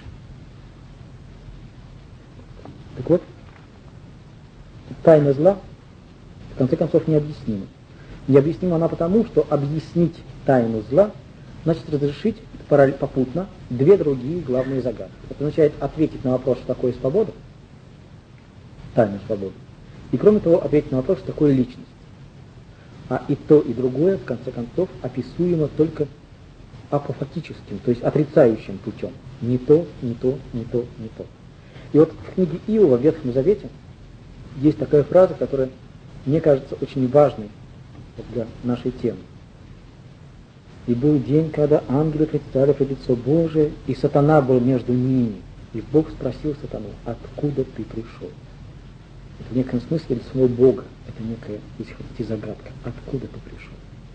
Так вот, тайна зла, в конце концов, необъяснима. Необъяснима она потому, что объяснить тайну зла значит разрешить попутно две другие главные загадки. Это означает ответить на вопрос, что такое свобода, тайна свободы, и кроме того ответить на вопрос, что такое личность. А и то, и другое, в конце концов, описуемо только апофатическим, то есть отрицающим путем. Не то, не то, не то, не то. И вот в книге Иова в Ветхом Завете есть такая фраза, которая, мне кажется, очень важной для нашей темы. «И был день, когда ангелы предстали пред лицо Божие, и сатана был между ними. И Бог спросил сатану, откуда ты пришел?» Это в некотором смысле для самого Бога. Это некая, если хотите, загадка. Откуда ты пришел?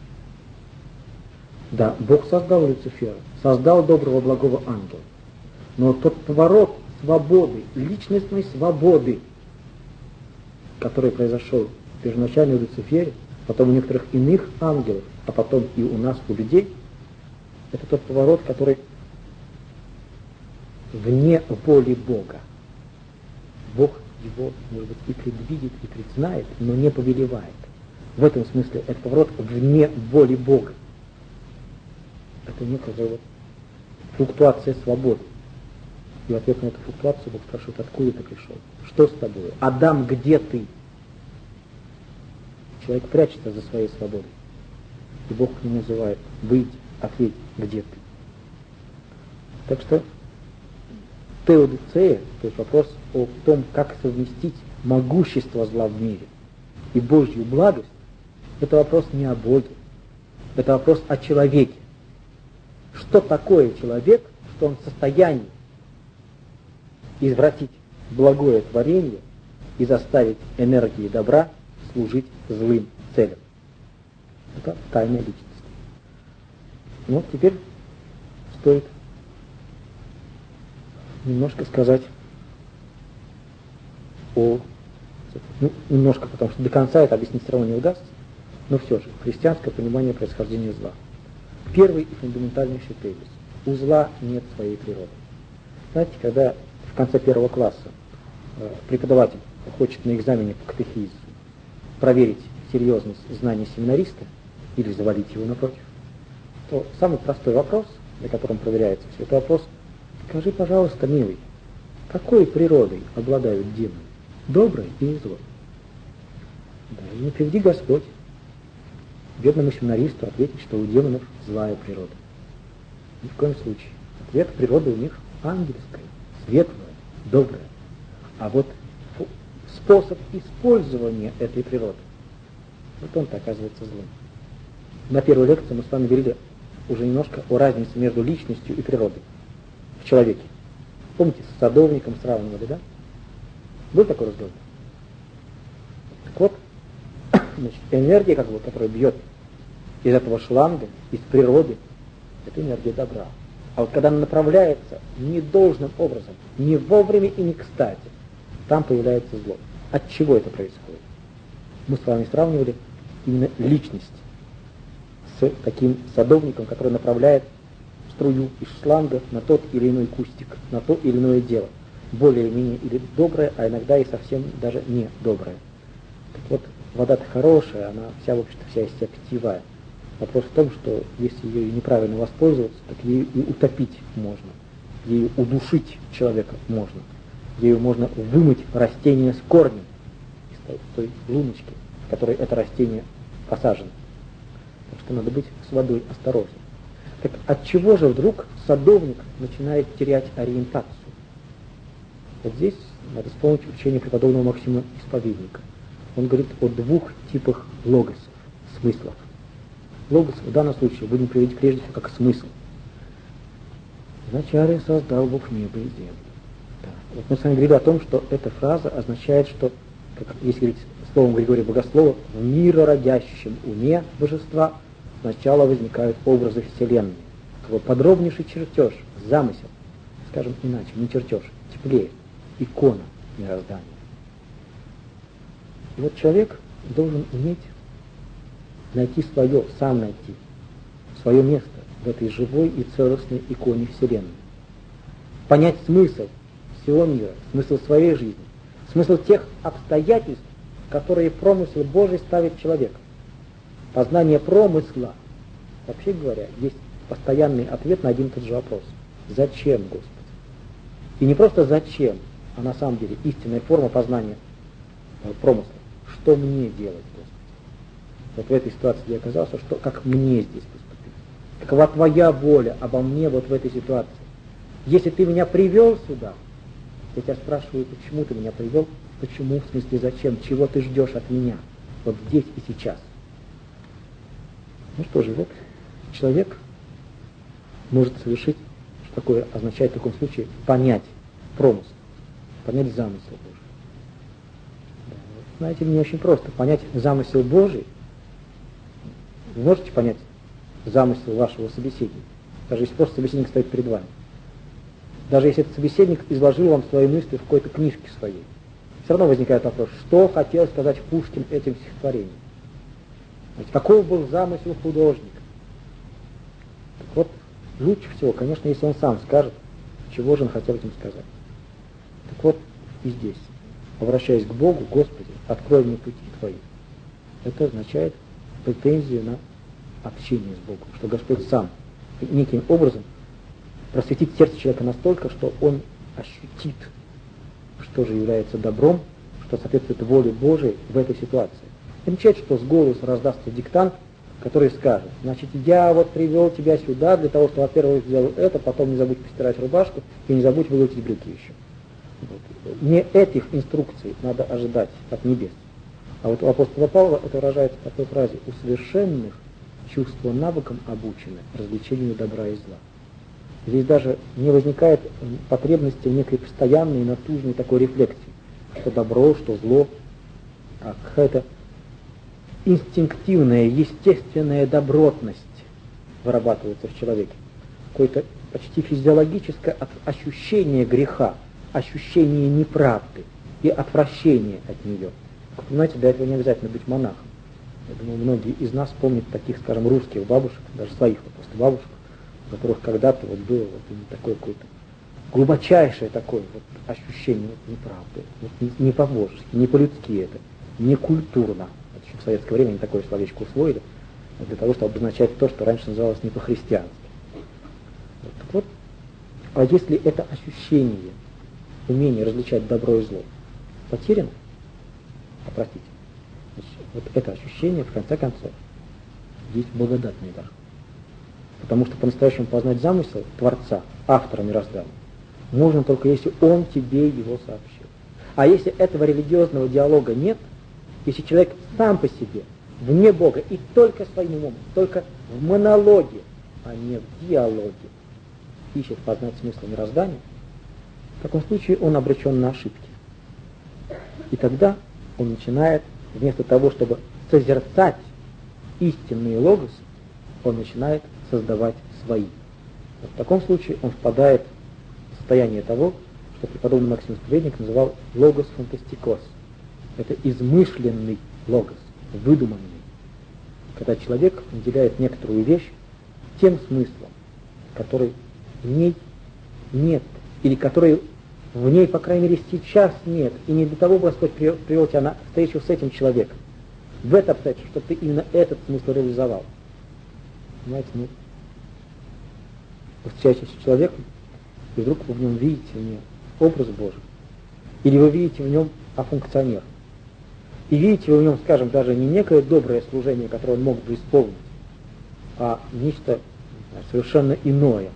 Да, Бог создал Люцифера, создал доброго, благого ангела. Но тот поворот свободы, личностной свободы, который произошел первоначально в Люцифере, потом у некоторых иных ангелов, а потом и у нас, у людей, это тот поворот, который вне воли Бога. Бог его, может быть, и предвидит, и предзнает, но не повелевает. В этом смысле это поворот вне воли Бога. Это некая вот флуктуация свободы. И в ответ на эту флуктуацию Бог спрашивает, откуда ты пришел? Что с тобой? Адам, где ты? Человек прячется за своей свободой. И Бог к нему называет, выйди, ответь, где ты? Так что теодицея, то есть вопрос о том, как совместить могущество зла в мире и Божью благость, это вопрос не о Боге, это вопрос о человеке. Что такое человек, что он в состоянии извратить благое творение и заставить энергии добра служить злым целям. Это тайная личность. Ну, теперь стоит немножко сказать немножко, потому что до конца это объяснить все равно не удастся, но все же, христианское понимание происхождения зла. Первый и фундаментальнейший тезис. У зла нет своей природы. Знаете, когда в конце первого класса преподаватель хочет на экзамене по катехизису проверить серьезность знаний семинариста или завалить его напротив, то самый простой вопрос, на котором проверяется все, это вопрос: скажи, пожалуйста, милый, какой природой обладают демоны, доброй или злой? Да, и не приведи Господь бедному семинаристу ответить, что у демонов злая природа. Ни в коем случае. Ответ: природа у них ангельская, светлая, добрая. А вот способ использования этой природы, вот он-то оказывается злым. На первой лекции мы с вами говорили уже немножко о разнице между личностью и природой в человеке. Помните, с садовником сравнивали, да? Был такой разговор? Так вот, значит, энергия, которая бьет из этого шланга, из природы, это энергия добра. А вот когда она направляется недолжным образом, не вовремя и не кстати, там появляется зло. От чего это происходит? Мы с вами сравнивали именно личность с таким садовником, который направляет струю из шланга на тот или иной кустик, на то или иное дело. Более или менее или доброе, а иногда и совсем даже не доброе. Так вот, вода-то хорошая, она вся, в общем-то, вся из себя питьевая. Вопрос в том, что если ею неправильно воспользоваться, так ею и утопить можно, ею удушить человека можно, ею можно вымыть растение с корнем из той луночки, в которой это растение посажено. Так что надо быть с водой осторожным. Так от чего же вдруг садовник начинает терять ориентацию? Вот здесь надо вспомнить учение преподобного Максима Исповедника. Он говорит о двух типах логосов, смыслов. Логос в данном случае будем приводить прежде всего как смысл. Вначале создал Бог небо и землю. Да. Вот мы с вами говорили о том, что эта фраза означает, что, как, если говорить словом Григория Богослова, в мирородящем уме божества сначала возникают образы Вселенной. Такой подробнейший чертеж, замысел, скажем иначе, не чертеж, теплее, икона мироздания. И вот человек должен уметь найти свое, сам найти свое место в этой живой и целостной иконе Вселенной. Понять смысл всего мира, смысл своей жизни, смысл тех обстоятельств, которые промысел Божий ставит человека. Познание промысла, вообще говоря, есть постоянный ответ на один и тот же вопрос. Зачем, Господи? И не просто зачем, а на самом деле истинная форма познания промысла. Что мне делать, Господи? Вот в этой ситуации я оказался, что как мне здесь поступить? Какова Твоя воля обо мне вот в этой ситуации? Если Ты меня привел сюда, я тебя спрашиваю, почему Ты меня привел? Почему, в смысле, зачем? Чего Ты ждешь от меня? Вот здесь и сейчас. Ну что же, вот человек может совершить, что такое означает в таком случае, понять промысел, понять замысел Божий. Да, вот, знаете, мне очень просто. Понять замысел Божий, вы можете понять замысел вашего собеседника, даже если просто собеседник стоит перед вами. Даже если этот собеседник изложил вам свои мысли в какой-то книжке своей, все равно возникает вопрос, что хотел сказать Пушкин этим стихотворением. Каков был замысел художника? Так вот, лучше всего, конечно, если он сам скажет, чего же он хотел этим сказать. Так вот, и здесь, обращаясь к Богу, Господи, открой мне пути Твои. Это означает претензию на общение с Богом, что Господь сам неким образом просветит сердце человека настолько, что он ощутит, что же является добром, что соответствует воле Божией в этой ситуации. И начать, что с голоса раздастся диктант, который скажет, значит, я вот привел тебя сюда для того, чтобы, во-первых, сделал это, потом не забудь постирать рубашку и не забудь вылечить брюки еще. Вот. Не этих инструкций надо ожидать от небес. А вот у апостола Павла это выражается в такой фразе: у совершенных чувство навыкам обучены развлечению добра и зла. Здесь даже не возникает потребности в некой постоянной, натужной такой рефлексии, что добро, что зло, а какая-то инстинктивная, естественная добротность вырабатывается в человеке. Какое-то почти физиологическое ощущение греха, ощущение неправды и отвращение от нее. Вы понимаете, для этого не обязательно быть монахом. Я думаю, многие из нас помнят таких, скажем, русских бабушек, даже своих вот просто бабушек, у которых когда-то вот было вот такое какое-то глубочайшее такое вот ощущение вот неправды. Вот не по-божески, не по-людски это, не культурно. Вот еще в советское время они такое словечко усвоили, для того, чтобы обозначать то, что раньше называлось не по-христиански. Вот, так вот, а если это ощущение, умение различать добро и зло потеряно, простите, вот это ощущение, в конце концов, есть благодатный дар. Потому что по-настоящему познать замысел Творца, автора мироздания, можно только если Он тебе его сообщил. А если этого религиозного диалога нет, если человек сам по себе, вне Бога, и только своим умом, только в монологе, а не в диалоге, ищет познать смысл мироздания, в таком случае он обречен на ошибки. И тогда он начинает, вместо того, чтобы созерцать истинные логосы, он начинает создавать свои. Вот в таком случае он впадает в состояние того, что преподобный Максим Исповедник называл логос фантастикос. Это измышленный логос, выдуманный. Когда человек наделяет некоторую вещь тем смыслом, который в ней нет, или который в ней, по крайней мере, сейчас нет. И не для того Господь привел тебя на встречу с этим человеком. В это обстоятельство, чтобы ты именно этот смысл реализовал. Понимаете, ну, вы встречаетесь с человеком, и вдруг вы в нем видите не образ Божий, или вы видите в нем функционер. И видите вы в нем, скажем, даже не некое доброе служение, которое он мог бы исполнить, а нечто совершенно иное.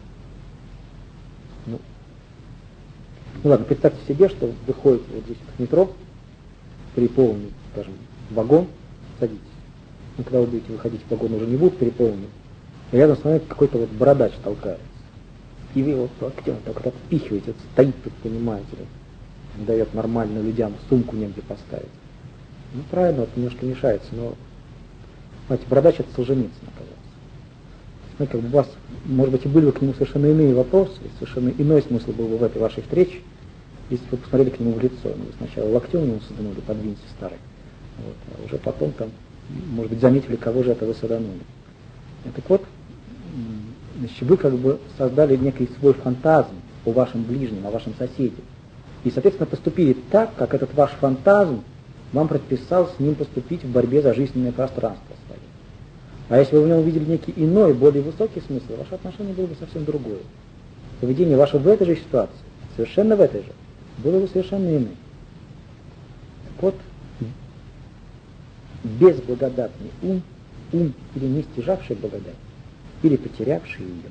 Ну ладно, представьте себе, что вы ходите вот здесь в метро, переполненный, скажем, вагон, садитесь. Ну, когда вы будете выходить, вагон уже не будет переполненный. И рядом с вами какой-то вот бородач толкается. и вы его локтем так вот отпихиваете, вот стоит тут, понимаете ли, не дает нормально людям сумку негде поставить. Ну, правильно, вот немножко мешается, но, знаете, бородач — это Солженицын, оказывается. Ну, как бы у вас, может быть, и были бы к нему совершенно иные вопросы, совершенно иной смысл был бы в этой вашей встрече, если бы вы посмотрели к нему в лицо. Ну, вы сначала локтем ему саданули, подвиньте старый, вот, а уже потом там, может быть, заметили, кого же это вы саданули. Так вот, значит, вы как бы создали некий свой фантазм о вашем ближнем, о вашем соседе. И, соответственно, поступили так, как этот ваш фантазм вам предписал с ним поступить в борьбе за жизненное пространство свое. А если вы в нем увидели некий иной, более высокий смысл, ваше отношение было бы совсем другое. Поведение ваше в этой же ситуации, совершенно в этой же, было бы совершенно иным. Так вот, безблагодатный ум или не стяжавший благодать, или потерявший ее,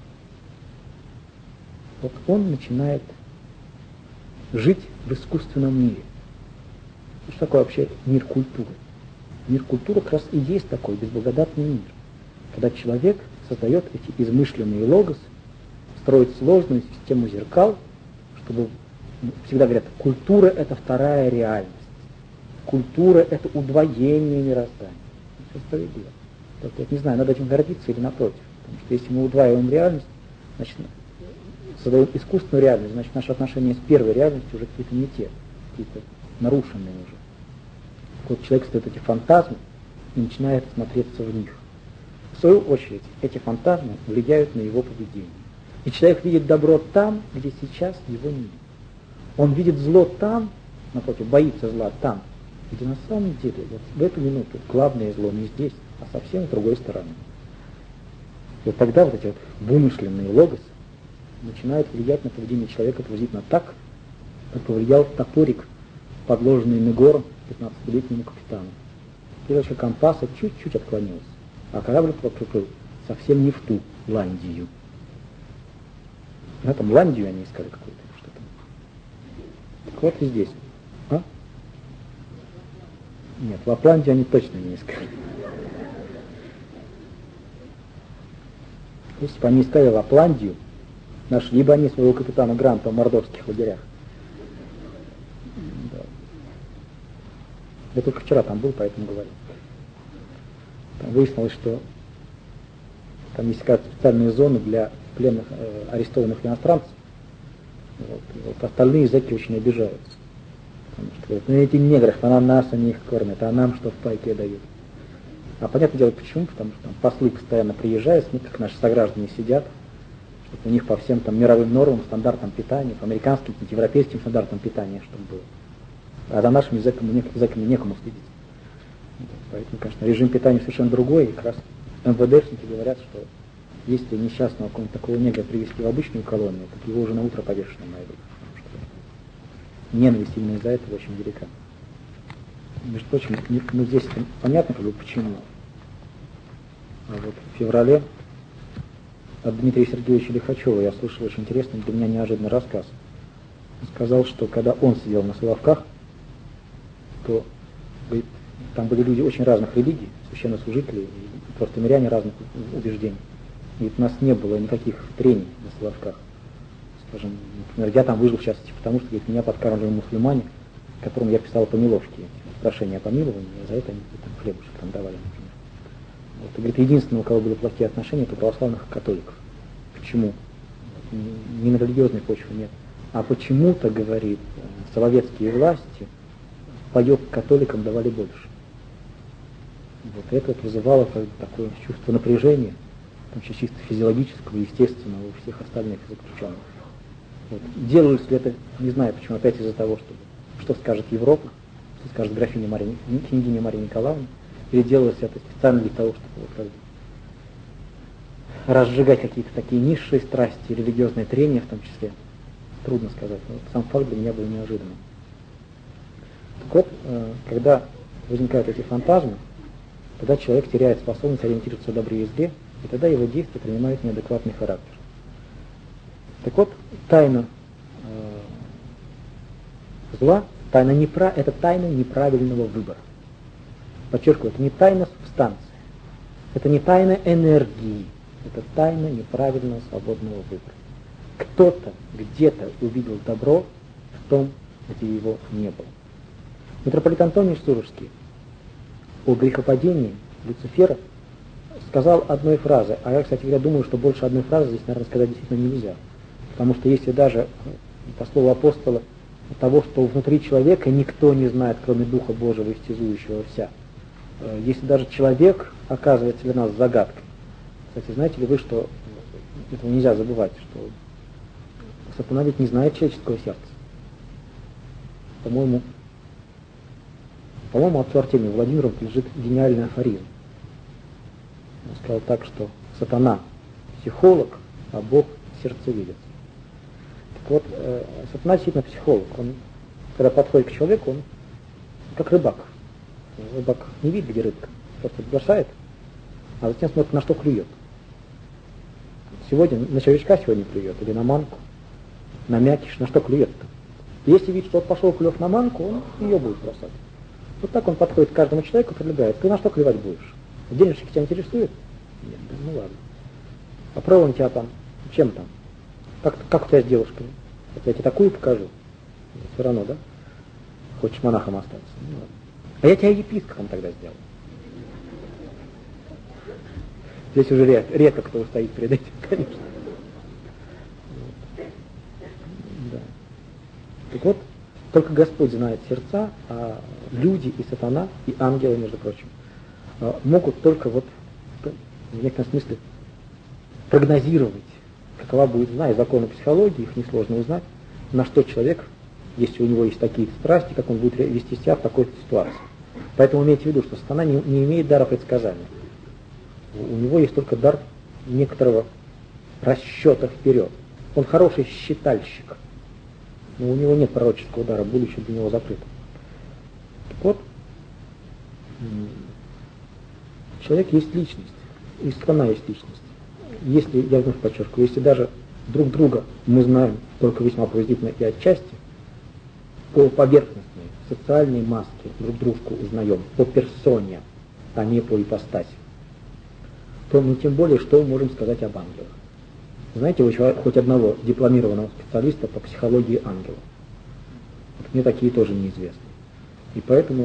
вот он начинает жить в искусственном мире. Что такое вообще мир культуры? Мир культуры как раз и есть такой безблагодатный мир, когда человек создает эти измышленные логосы, строит сложную систему зеркал, чтобы, всегда говорят, культура — это вторая реальность, культура — это удвоение мироздания. Это справедливо. Только я не знаю, надо этим гордиться или напротив. Потому что если мы удваиваем реальность, значит, создаем искусственную реальность, значит, наши отношения с первой реальностью уже какие-то не те, какие-то нарушенные уже. Вот человек создает эти фантазмы и начинает смотреться в них. В свою очередь, эти фантазмы влияют на его поведение. И человек видит добро там, где сейчас его нет. Он видит зло там, напротив, боится зла там, где на самом деле вот в эту минуту главное зло не здесь, а совсем с другой стороны. И вот тогда вот эти вот вымышленные логосы начинают влиять на поведение человека приблизительно так, как повлиял топорик, подложенный Негором 15-летнему капитану. Стрелочка компаса чуть-чуть отклонилась, а корабль проплыл совсем не в ту Ландию. На там Ландию они искали какую-то, что там. Так вот и здесь. А? Нет, Лапландию они точно не искали. Если бы они искали Лапландию, нашли бы они своего капитана Гранта в мордовских лагерях. Да. Я только вчера там был, поэтому говорю. Там выяснилось, что там есть какая-то специальная зона для пленных, арестованных иностранцев. Вот остальные зэки очень обижаются. Потому что говорят, ну эти негры, а нас они их кормят, а нам что в пайке дают. А понятное дело, почему? Потому что там послы постоянно приезжают, смотрят, как наши сограждане сидят, чтобы у них по всем там мировым нормам, стандартам питания, по американским, европейским стандартам питания, чтобы было. А за нашими зэками некому следить. Поэтому, конечно, режим питания совершенно другой, и как раз МВДшники говорят, что если несчастного какого-нибудь такого негра привезти в обычную колонию, так его уже на утро повешенным найдут. Потому что ненависть именно из-за этого очень велика. Между прочим, ну здесь понятно, как бы почему. А вот в феврале от Дмитрия Сергеевича Лихачева я слышал очень интересный, для меня неожиданный рассказ. Он сказал, что когда он сидел на Соловках, то говорит, там были люди очень разных религий, священнослужители, и просто миряне разных убеждений. И у нас не было никаких трений на Соловках. Скажем, например, я там выжил в частности потому, что говорит, меня подкармливали мусульмане, которым я писал помиловки, прошение о помиловании, и за это они там хлебушек там давали, например. Вот, и говорит, единственное, у кого были плохие отношения, это православных католиков. Почему? Не на религиозной почве нет. А почему-то, говорит, соловецкие власти паёк католикам давали больше. Вот это вот вызывало как бы такое чувство напряжения, там, чисто физиологического, естественного у всех остальных заключенных. Вот. Делалось ли это, не знаю почему, опять из-за того, что скажет Европа, что скажет княгиня Мария Николаевна, или делалось это специально для того, чтобы вот, как бы, разжигать какие-то такие низшие страсти, религиозные трения в том числе. Трудно сказать, но сам факт для меня был неожиданным. Так вот, когда возникают эти фантазмы, тогда человек теряет способность ориентироваться в добре и зле, и тогда его действия принимают неадекватный характер. Так вот, тайна зла, это тайна неправильного выбора. Подчеркиваю, это не тайна субстанции, это не тайна энергии, это тайна неправильного свободного выбора. кто-то где-то увидел добро в том, где его не было. Митрополит Антоний Сурожский о грехопадении Люцифера сказал одной фразы, а я, кстати говоря, думаю, что больше одной фразы здесь, наверное, сказать действительно нельзя. Потому что если даже, по слову апостола, того, что внутри человека никто не знает, кроме Духа Божьего, истязующего вся, если даже человек оказывается для нас загадкой. Кстати, знаете ли вы, что этого нельзя забывать, что сатана ведь не знает человеческого сердца. По-моему, отцу Артемию Владимирову лежит гениальный афоризм. Он сказал так, что сатана психолог, а Бог сердцевидец. Так вот, сатана действительно психолог. Он, когда подходит к человеку, он как рыбак. Рыбак не видит, где рыбка, просто бросает, а затем смотрит, на что клюет. Сегодня на червячка сегодня клюет, или на манку, на мякиш, на что клюет-то. Если видит, что вот пошел клев на манку, он ее будет бросать. Вот так он подходит к каждому человеку и предлагает: ты на что клевать будешь? Денежки тебя интересуют? Нет, да, ну ладно. Попробуй он тебя там, чем там? Как у тебя с девушкой? Вот я тебе такую покажу. Все равно, да? Хочешь монахом остаться? Ну ладно. А я тебя епископом тогда сделал. Здесь уже редко кто стоит перед этим, конечно. Да. Так вот, только Господь знает сердца, а люди и сатана, и ангелы, между прочим, могут только вот в некотором смысле прогнозировать, какова будет, зная законы психологии, их несложно узнать, на что человек, если у него есть такие страсти, как он будет вести себя в такой ситуации. Поэтому имейте в виду, что сатана не имеет дара предсказания. У него есть только дар некоторого расчета вперед. Он хороший считальщик, но у него нет пророческого дара, будущее для него закрыто. Так вот, человек есть личность, и сатана есть личность. Если, я вновь подчеркиваю, если даже друг друга мы знаем только весьма приблизительно и отчасти, по поверхностной, социальной маске друг дружку узнаем, по персоне, а не по ипостаси, то мы тем более что можем сказать об ангелах. Знаете вы хоть одного дипломированного специалиста по психологии ангелов? Вот мне такие тоже неизвестны. И поэтому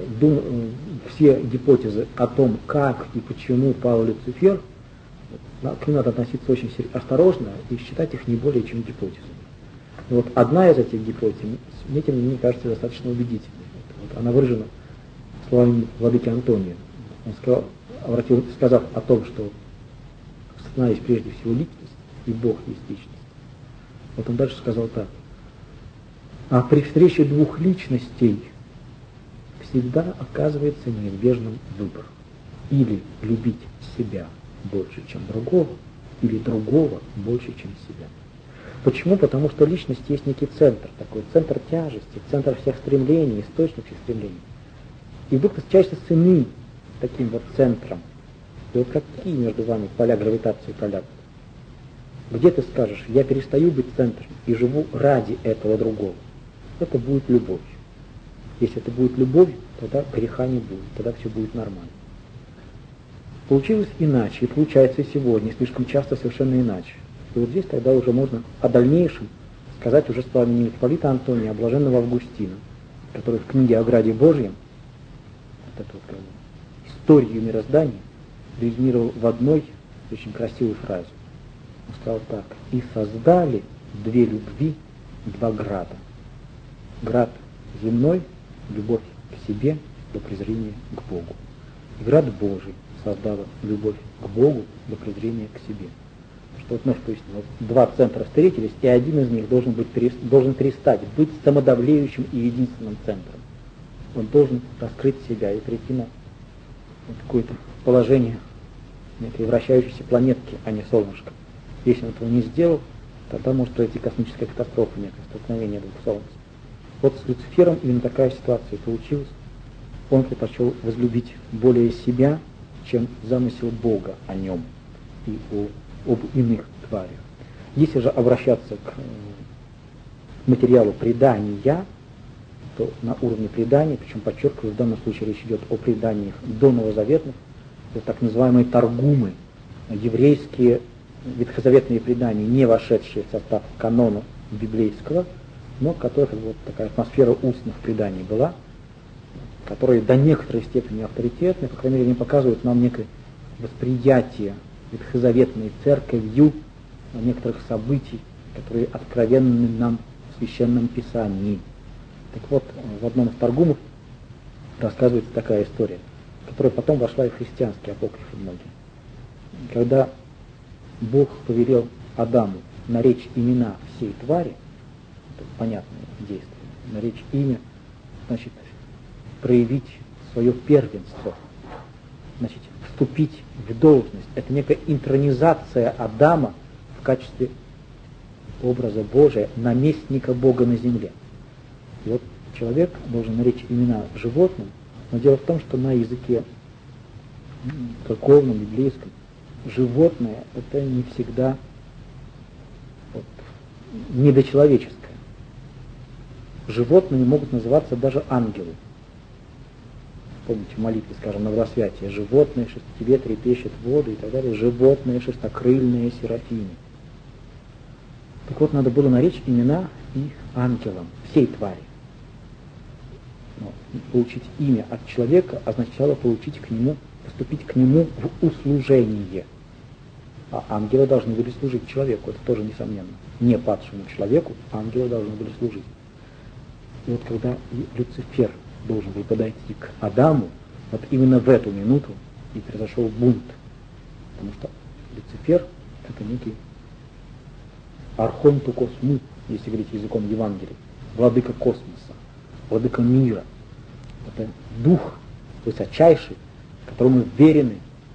все гипотезы о том, как и почему пал Люцифер, к ним надо относиться очень осторожно и считать их не более чем гипотезами. И вот одна из этих гипотез, мне тем не менее кажется достаточно убедительной. Вот она выражена словами владыки Антония. Он сказав о том, что сатана есть прежде всего личность, и Бог есть личность. Вот он дальше сказал так: а при встрече двух личностей всегда оказывается неизбежным выбор. Или любить себя больше, чем другого, или другого больше, чем себя. Почему? Потому что личность есть некий центр, такой центр тяжести, центр всех стремлений, источник всех стремлений. И вдруг ты встречаешься с иным таким вот центром. И вот какие между вами поля гравитации пролягут? Где ты скажешь: я перестаю быть центром и живу ради этого другого? Это будет любовь. Если это будет любовь, тогда греха не будет, тогда все будет нормально. Получилось иначе, и получается и сегодня, слишком часто совершенно иначе. И вот здесь тогда уже можно о дальнейшем сказать уже словами не митрополита Антония, а блаженного Августина, который в книге о Граде Божьем вот эту вот историю мироздания резюмировал в одной очень красивой фразе. Он сказал так: и создали две любви, два града. Град земной, любовь к себе до презрения к Богу. И град Божий создала любовь к Богу до презрения к себе. Что вот вновь пояснил, два центра встретились, и один из них должен перестать быть самодавлеющим и единственным центром. Он должен раскрыть себя и прийти на какое-то положение некой вращающейся планетки, а не солнышка. Если он этого не сделал, тогда может произойти космическая катастрофа, некое столкновение двух солнц. Вот с Люцифером именно такая ситуация получилась. Он предпочел возлюбить более себя, чем замысел Бога о нем и об иных тварях. Если же обращаться к материалу предания, то на уровне предания, причем подчеркиваю, в данном случае речь идет о преданиях до новозаветных, это так называемые таргумы, еврейские ветхозаветные предания, не вошедшие в состав канона библейского, но в которых вот такая атмосфера устных преданий была, которые до некоторой степени авторитетны, по крайней мере, они показывают нам некое восприятие ветхозаветной церковью некоторых событий, которые откровенны нам в Священном Писании. Так вот, в одном из Таргумов рассказывается такая история, которая потом вошла и в христианские апокрифы многие. Когда Бог повелел Адаму наречь имена всей твари, это понятное действие, наречь имя, значит, проявить свое первенство, значит, вступить в должность. Это некая интронизация Адама в качестве образа Божия, наместника Бога на земле. И вот человек должен наречь имена животным, но дело в том, что на языке церковном, библейском, животное это не всегда вот, недочеловеческое. Животными могут называться даже ангелы. Помните в молитве, скажем, на Водосвятие: животное шеститиве трепещет воды и так далее, животное шестокрыльное серафимы. Так вот, надо было наречь имена и ангелам, всей твари. Но получить имя от человека означало получить к нему, поступить к нему в услужение. А ангелы должны были служить человеку, это тоже несомненно. Не падшему человеку ангелы должны были служить. И вот когда Люцифер должен был подойти к Адаму, вот именно в эту минуту и произошел бунт. Потому что Люцифер — это некий архонту косму, если говорить языком Евангелия, владыка космоса, владыка мира. Это дух высочайший, которому верена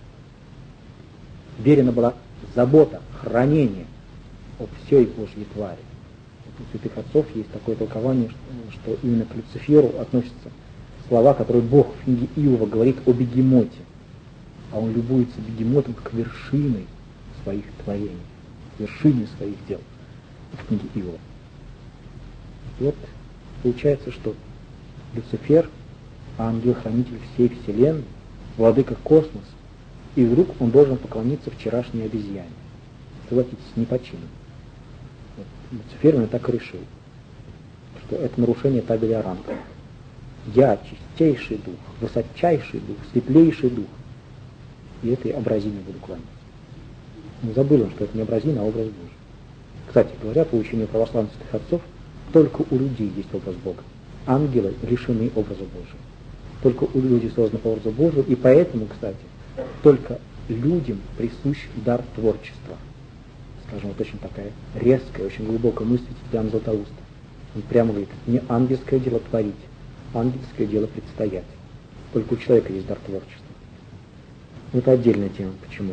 была забота, хранение о всей Божьей твари. У святых отцов есть такое толкование, что именно к Люциферу относятся слова, которые Бог в книге Иова говорит о бегемоте. А он любуется бегемотом как вершиной своих творений, вершиной своих дел в книге Иова. И вот получается, что Люцифер, ангел-хранитель всей вселенной, владыка космоса, и вдруг он должен поклониться вчерашней обезьяне. Согласитесь, не по чину. Вот, Люцифер именно так и решил, что это нарушение табеля рангов. Я чистейший дух, высочайший дух, светлейший дух, и этой образине буду кланяться. Не забыл он, что это не образина, а образ Божий. Кстати говоря, по учению православных отцов, только у людей есть образ Бога. Ангелы лишены образа Божия. Только у людей созданы по образу Божию, и поэтому, кстати, только людям присущ дар творчества. Скажем, вот очень такая резкая, очень глубокая мысль Иоанна Златоуста. Он прямо говорит: не ангельское дело творить, ангельское дело предстоять. Только у человека есть дар творчества. Это отдельная тема. Почему?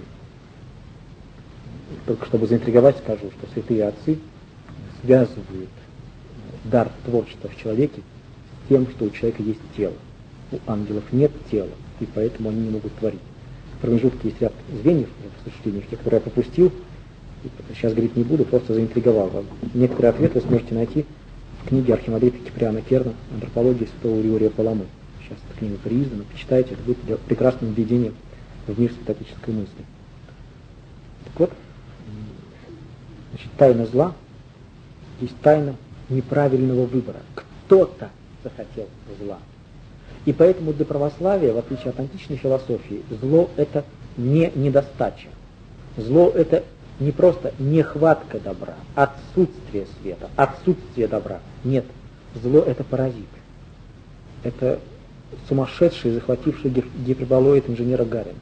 Только чтобы заинтриговать, скажу, что святые отцы связывают дар творчества в человеке с тем, что у человека есть тело. У ангелов нет тела, и поэтому они не могут творить. В промежутке есть ряд звеньев в сочинениях, те, которые я пропустил. Сейчас говорить не буду, просто заинтриговал вас. Некоторые ответы вы сможете найти в книге архимандрита Киприана Керна «Антропология святого Григория Паламы». Сейчас эта книга переиздана, почитайте, это будет прекрасным введением в мир святоотеческой мысли. Так вот, значит, тайна зла есть тайна неправильного выбора. Кто-то захотел зла. И поэтому для православия, в отличие от античной философии, зло — это не недостача. Зло — это не просто нехватка добра, отсутствие света, отсутствие добра. Нет, зло — это паразит. Это сумасшедший, захвативший гиперболоид инженера Гарина,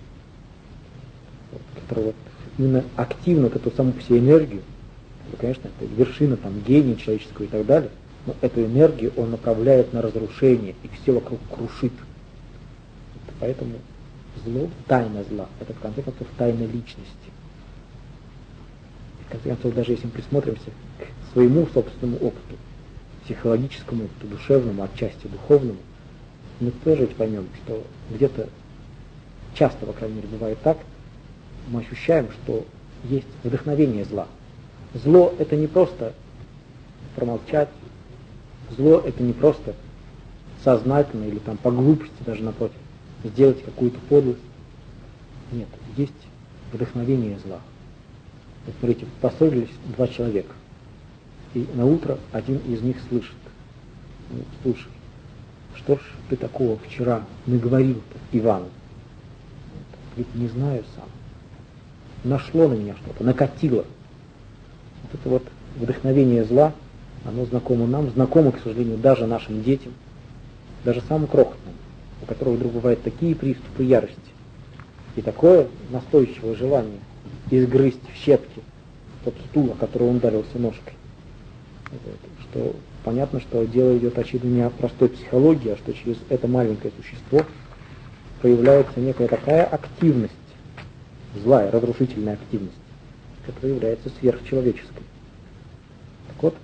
который вот именно активно вот эту саму по себе энергию, конечно, это вершина там гения человеческого и так далее, но эту энергию он направляет на разрушение и все вокруг крушит. Поэтому зло, тайна зла, это в конце концов тайна личности. И в конце концов, даже если мы присмотримся к своему собственному опыту, психологическому опыту, душевному, отчасти духовному, мы тоже ведь поймем, что где-то часто, по крайней мере, бывает так, мы ощущаем, что есть вдохновение зла. Зло — это не просто промолчать, зло — это не просто сознательно или там по глупости даже напротив сделать какую-то подлость. Нет, есть вдохновение зла. Вот смотрите, поссорились два человека, и на утро один из них слышит: ну, слушай, что ж ты такого вчера наговорил-то Ивану? Ведь не знаю сам. Нашло на меня что-то, накатило. Вот это вот вдохновение зла, оно знакомо нам, знакомо, к сожалению, даже нашим детям, даже самым крохотным, у которого вдруг бывают такие приступы ярости и такое настойчивое желание изгрызть в щепки тот стул, о который он ударился ножкой. Вот, что понятно, что дело идет, очевидно, не о простой психологии, а что через это маленькое существо появляется некая такая активность, злая, разрушительная активность, которая является сверхчеловеческой. Так вот,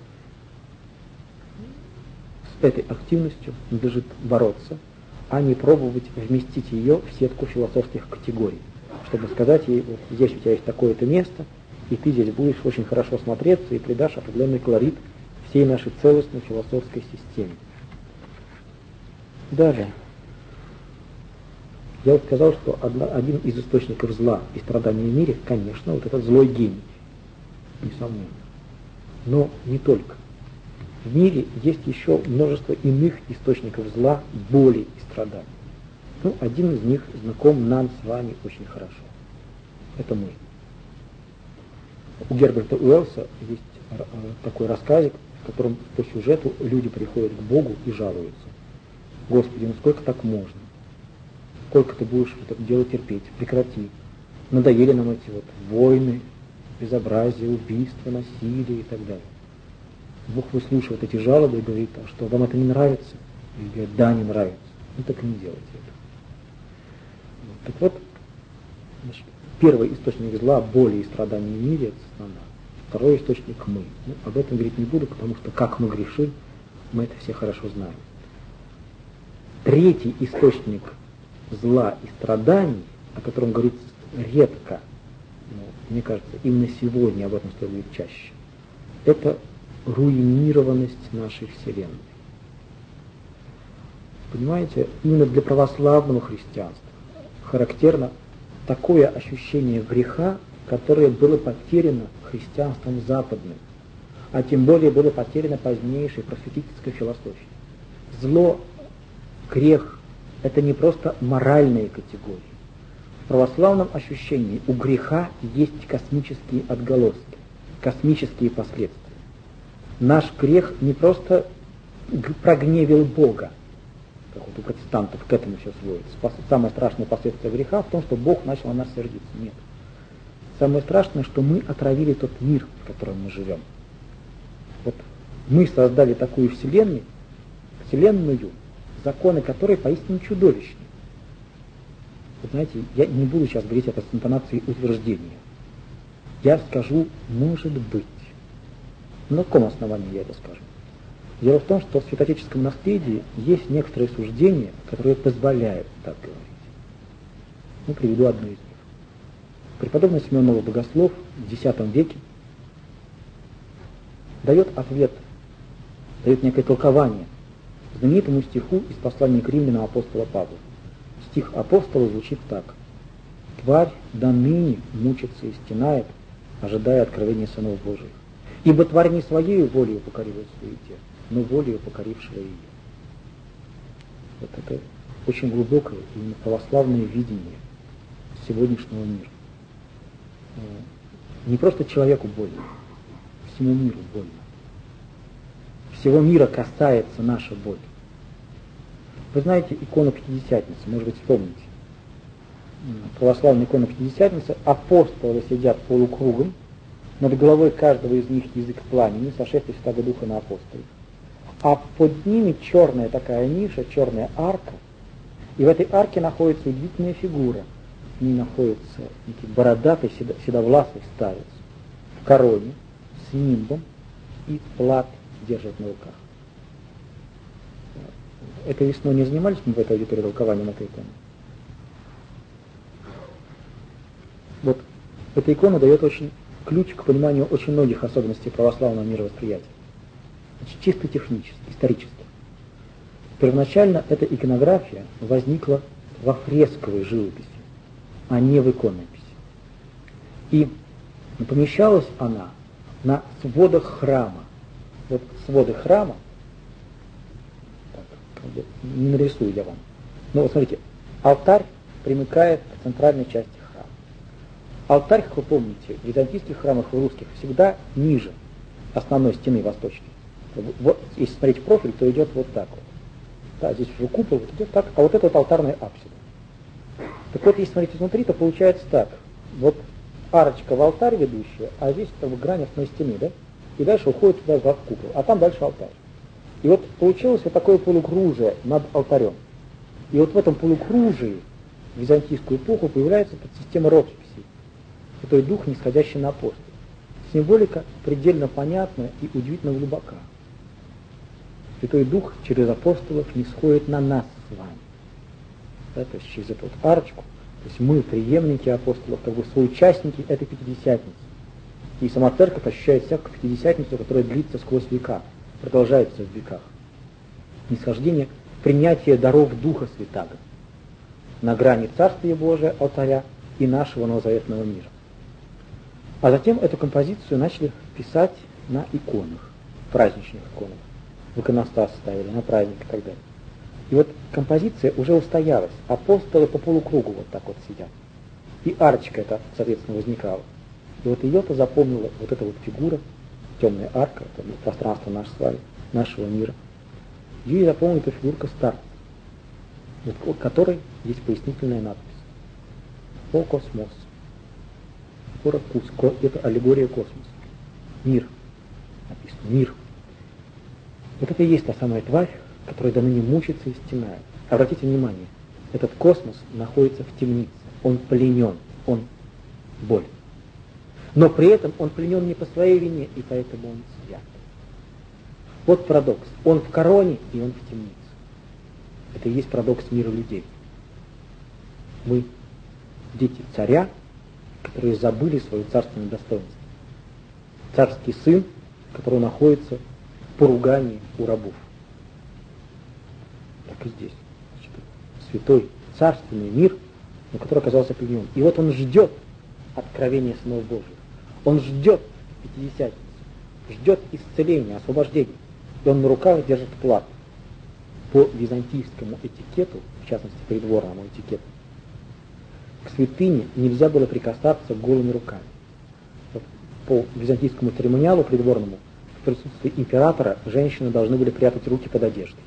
с этой активностью надлежит бороться, а не пробовать вместить ее в сетку философских категорий, чтобы сказать ей: вот здесь у тебя есть такое-то место, и ты здесь будешь очень хорошо смотреться и придашь определенный колорит всей нашей целостной философской системе. Далее. Я вот сказал, что один из источников зла и страданий в мире, конечно, вот этот злой гений, несомненно. Но не только. В мире есть еще множество иных источников зла, боли и страданий. Ну, один из них знаком нам с вами очень хорошо. Это мы. У Герберта Уэллса есть такой рассказик, в котором по сюжету люди приходят к Богу и жалуются: Господи, ну сколько так можно? Сколько ты будешь это дело терпеть? Прекрати. Надоели нам эти вот войны, безобразие, убийства, насилие и так далее. Бог выслушивает эти жалобы и говорит: а что, вам это не нравится? И говорит: да, не нравится. Ну так и не делайте это. Так вот, значит, первый источник зла, боли и страданий в мире — это сатана. Второй источник — мы. Ну, об этом говорить не буду, потому что как мы грешим, мы это все хорошо знаем. Третий источник зла и страданий, о котором говорится редко, но, мне кажется, именно сегодня об этом стоит говорить чаще, это руинированность нашей Вселенной. Понимаете, именно для православного христианства характерно такое ощущение греха, которое было потеряно христианством западным, а тем более было потеряно позднейшей просветительской философией. Зло, грех — это не просто моральные категории. В православном ощущении у греха есть космические отголоски, космические последствия. Наш грех не просто прогневил Бога, как вот у протестантов к этому все сводится. Самое страшное последствие греха в том, что Бог начал на нас сердиться. Нет. Самое страшное, что мы отравили тот мир, в котором мы живем. Вот мы создали такую вселенную, законы которой поистине чудовищны. Вы знаете, я не буду сейчас говорить это с интонацией утверждения. Я скажу «может быть». На каком основании я это скажу? Дело в том, что в святоотеческом наследии есть некоторые суждения, которые позволяют так говорить. Ну, приведу одно из них. Преподобный Симеон Новый Богослов в X веке дает ответ, дает некое толкование знаменитому стиху из послания к римлянам апостола Павла. Стих апостола звучит так: «Тварь до ныне мучится и стенает, ожидая откровения сынов Божиих. Ибо тварь не своею волею покорилась суете, но волею покорившего ее». Вот это очень глубокое и православное видение сегодняшнего мира. Не просто человеку больно, всему миру больно. Всего мира касается наша боль. Вы знаете икону Пятидесятницы, может быть, вспомните. Православная икона Пятидесятницы, апостолы сидят полукругом, над головой каждого из них язык пламени, сошествие Святого Духа на апостолов. А под ними черная такая ниша, черная арка, и в этой арке находится удивительная фигура. В ней находится некий бородатый седовласый старец в короне с нимбом и плат держит на руках. Этой весной не занимались мы в этой аудитории толкованием этой иконы? Вот эта икона дает очень ключ к пониманию очень многих особенностей православного мировосприятия. Значит, чисто технически, исторически. Первоначально эта иконография возникла во фресковой живописи, а не в иконописи. И Но помещалась она на сводах храма. Вот своды храма, так, не нарисую я вам. Но вот смотрите, алтарь примыкает к центральной части храма. Алтарь, как вы помните, в византийских храмах и в русских всегда ниже основной стены восточной. Вот, если смотреть профиль, то идет вот так вот. Да, здесь уже купол, вот идет так, а вот это вот алтарная апсида. Так вот, если смотреть изнутри, то получается так. Вот арочка в алтарь ведущая, а здесь как бы грань основной стены, да? И дальше уходит туда в купол, а там дальше алтарь. И вот получилось вот такое полукружие над алтарем. И вот в этом полукружии в византийскую эпоху появляется подсистема росписи. Святой Дух, нисходящий на апостолов. Символика предельно понятна и удивительно глубока. Святой Дух через апостолов нисходит на нас с вами. Да, то есть через эту вот арочку. То есть мы, преемники апостолов, как бы соучастники этой Пятидесятницы. И сама церковь ощущает себя как Пятидесятницу, которая длится сквозь века, продолжается в веках. Нисхождение, принятие даров Духа Святаго на грани Царствия Божия, алтаря и нашего новозаветного мира. А затем эту композицию начали писать на иконах, праздничных иконах. В иконостас ставили, на праздник и так далее. И вот композиция уже устоялась. Апостолы по полукругу вот так вот сидят. И арочка эта, соответственно, возникала. И вот ее-то запомнила вот эта вот фигура, темная арка, это пространство наше с вами, нашего мира. Ее запомнила эта фигурка старца, у которой есть пояснительная надпись. О космос. Это аллегория космоса. Мир. Написано. Мир. Вот это и есть та самая тварь, которая до ныне мучится и стенает. Обратите внимание, этот космос находится в темнице. Он пленен, он болен. Но при этом он пленен не по своей вине, и поэтому он свят. Вот парадокс. Он в короне, и он в темнице. Это и есть парадокс мира людей. Мы дети царя, которые забыли свое царственное достоинство. Царский сын, который находится в поругании у рабов. Так и здесь. Значит, святой царственный мир, но который оказался пленен. И вот он ждет откровения сынов Божьих. Он ждет Пятидесятницы, ждет исцеления, освобождения. И он на руках держит плату. По византийскому этикету, в частности придворному этикету, к святыне нельзя было прикасаться голыми руками. Вот по византийскому церемониалу придворному в присутствии императора женщины должны были прятать руки под одеждой.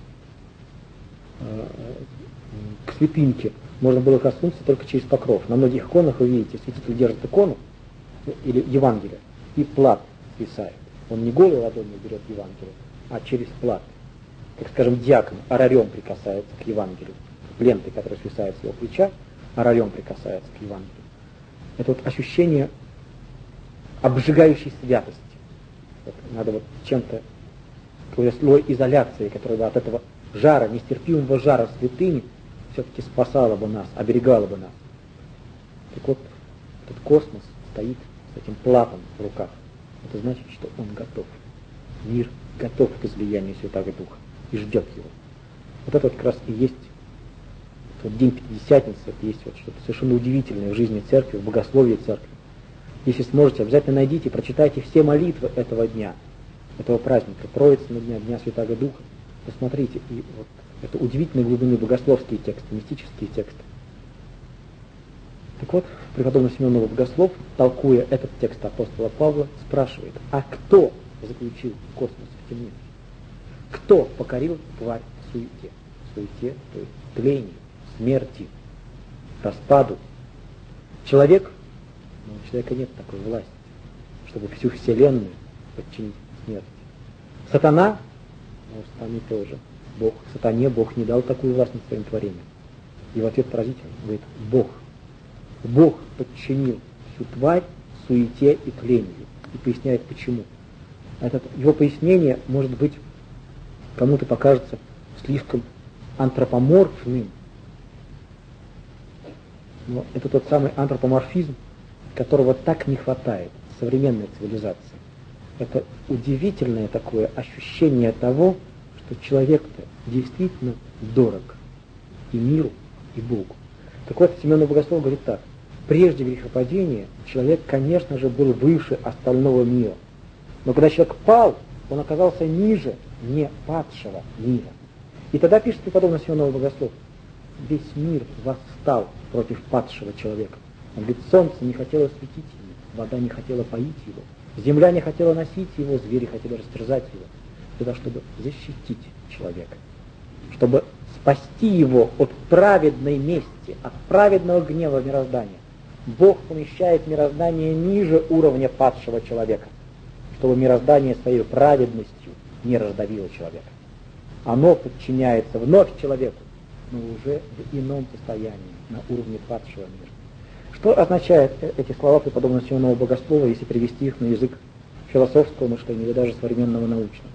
К святыньке можно было коснуться только через покров. На многих иконах вы видите, святитель держит икону или Евангелие, и плат свисает. Он не голой ладонью берет Евангелие, а через плат. Как, скажем, диакон орарем прикасается к Евангелию. Лентой, которая свисает с его плеча, орарем прикасается к Евангелию. Это вот ощущение обжигающей святости. Вот надо вот чем-то, какой-то слой изоляции, который бы от этого жара, нестерпимого жара святыни, все-таки спасала бы нас, оберегала бы нас. Так вот, этот космос стоит с этим платом в руках. Это значит, что он готов. Мир готов к излиянию Святого Духа и ждет его. Вот это вот как раз и есть вот день Пятидесятницы, это есть вот что-то совершенно удивительное в жизни церкви, в богословии церкви. Если сможете, обязательно найдите, прочитайте все молитвы этого дня, этого праздника, Троицына дня, Дня Святого Духа. Посмотрите, и вот это удивительные глубины богословские тексты, мистические тексты. Так вот, преподобный Симеон Новый Богослов, толкуя этот текст апостола Павла, спрашивает, а кто заключил космос в темнице? Кто покорил тварь в суете? В суете, то есть тлению, смерти, распаду. Человек, но у человека нет такой власти, чтобы всю вселенную подчинить смерти. Сатана, но сатане тоже. Сатане Бог не дал такую власть над своим творением. И в ответ поразительно, говорит, Бог подчинил всю тварь суете и тлению. И поясняет почему. Его пояснение, может быть, кому-то покажется слишком антропоморфным. Но это тот самый антропоморфизм, которого так не хватает в современной цивилизации. Это удивительное такое ощущение того, что человек-то действительно дорог и миру, и Богу. Так вот, Симеон Богослов говорит так. Прежде грехопадения человек, конечно же, был выше остального мира. Но когда человек пал, он оказался ниже не падшего мира. И тогда пишет преподобный Симеон Новый Богослов: весь мир восстал против падшего человека. Он говорит, солнце не хотело светить ему, вода не хотела поить его, земля не хотела носить его, звери хотели растерзать его. Тогда, чтобы защитить человека, чтобы спасти его от праведной мести, от праведного гнева мироздания, Бог помещает мироздание ниже уровня падшего человека, чтобы мироздание своей праведностью не раздавило человека. Оно подчиняется вновь человеку, но уже в ином состоянии, на уровне падшего мира. Что означают эти слова преподобного Симеона Богослова, если перевести их на язык философского мышления или даже современного научного?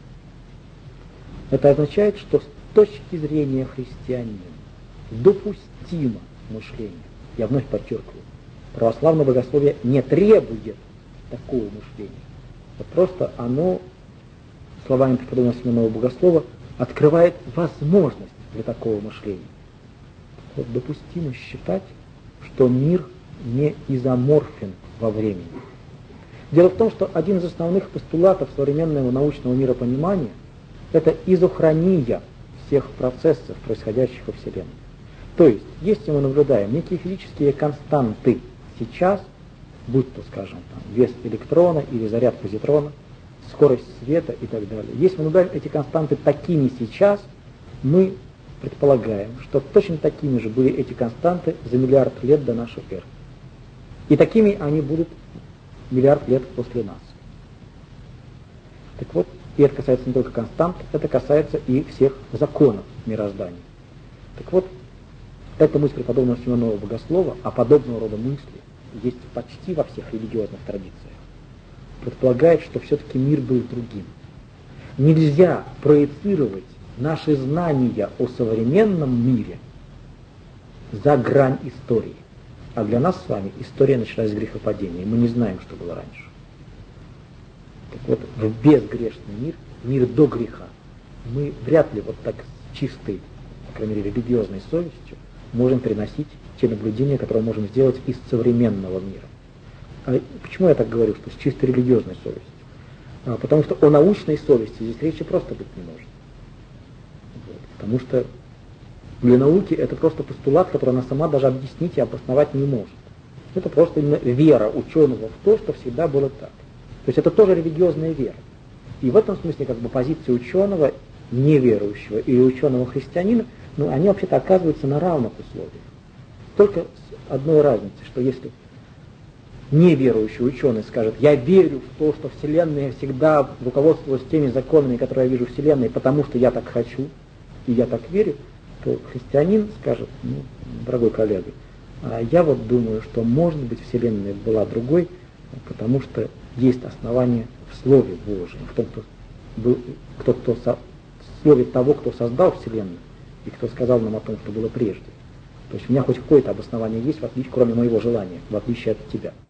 Это означает, что с точки зрения христианина допустимо мышление. Я вновь подчеркиваю, православное богословие не требует такого мышления. Вот просто оно, словами преподобного Симеона Богослова, открывает возможность для такого мышления. Вот допустимо считать, что мир не изоморфен во времени. Дело в том, что один из основных постулатов современного научного миропонимания – это изохрония всех процессов, происходящих во Вселенной. То есть, если мы наблюдаем некие физические константы сейчас, будь то, скажем, вес электрона или заряд позитрона, скорость света и так далее, если мы наблюдаем эти константы такими сейчас, мы предполагаем, что точно такими же были эти константы за миллиард лет до нашей эры. И такими они будут миллиард лет после нас. Так вот, и это касается не только констант, это касается и всех законов мироздания. Так вот, эта мысль преподобного Симеона Богослова, а подобного рода мысли есть почти во всех религиозных традициях, предполагает, что все-таки мир был другим. Нельзя проецировать наши знания о современном мире за грань истории. А для нас с вами история началась с грехопадения. Мы не знаем, что было раньше. Так вот, в безгрешный мир, мир до греха, мы вряд ли вот так с чистой, по крайней мере, религиозной совестью можем переносить те наблюдения, которые можем сделать из современного мира. А почему я так говорю, что с чистой религиозной совестью? Потому что о научной совести здесь речи просто быть не может. Вот. Потому что для науки это просто постулат, который она сама даже объяснить и обосновать не может. Это просто именно вера ученого в то, что всегда было так. То есть это тоже религиозная вера. И в этом смысле как бы позиция ученого неверующего или ученого христианина, ну, они вообще-то оказываются на равных условиях. Только с одной разницей, что если неверующий ученый скажет, я верю в то, что Вселенная всегда руководствовалась теми законами, которые я вижу в Вселенной, потому что я так хочу, и я так верю, то христианин скажет, ну, дорогой коллега, я вот думаю, что может быть Вселенная была другой, потому что есть основания в Слове Божьем, в том, в слове того, кто создал Вселенную, и кто сказал нам о том, что было прежде. То есть у меня хоть какое-то обоснование есть, в отличие, кроме моего желания, в отличие от тебя.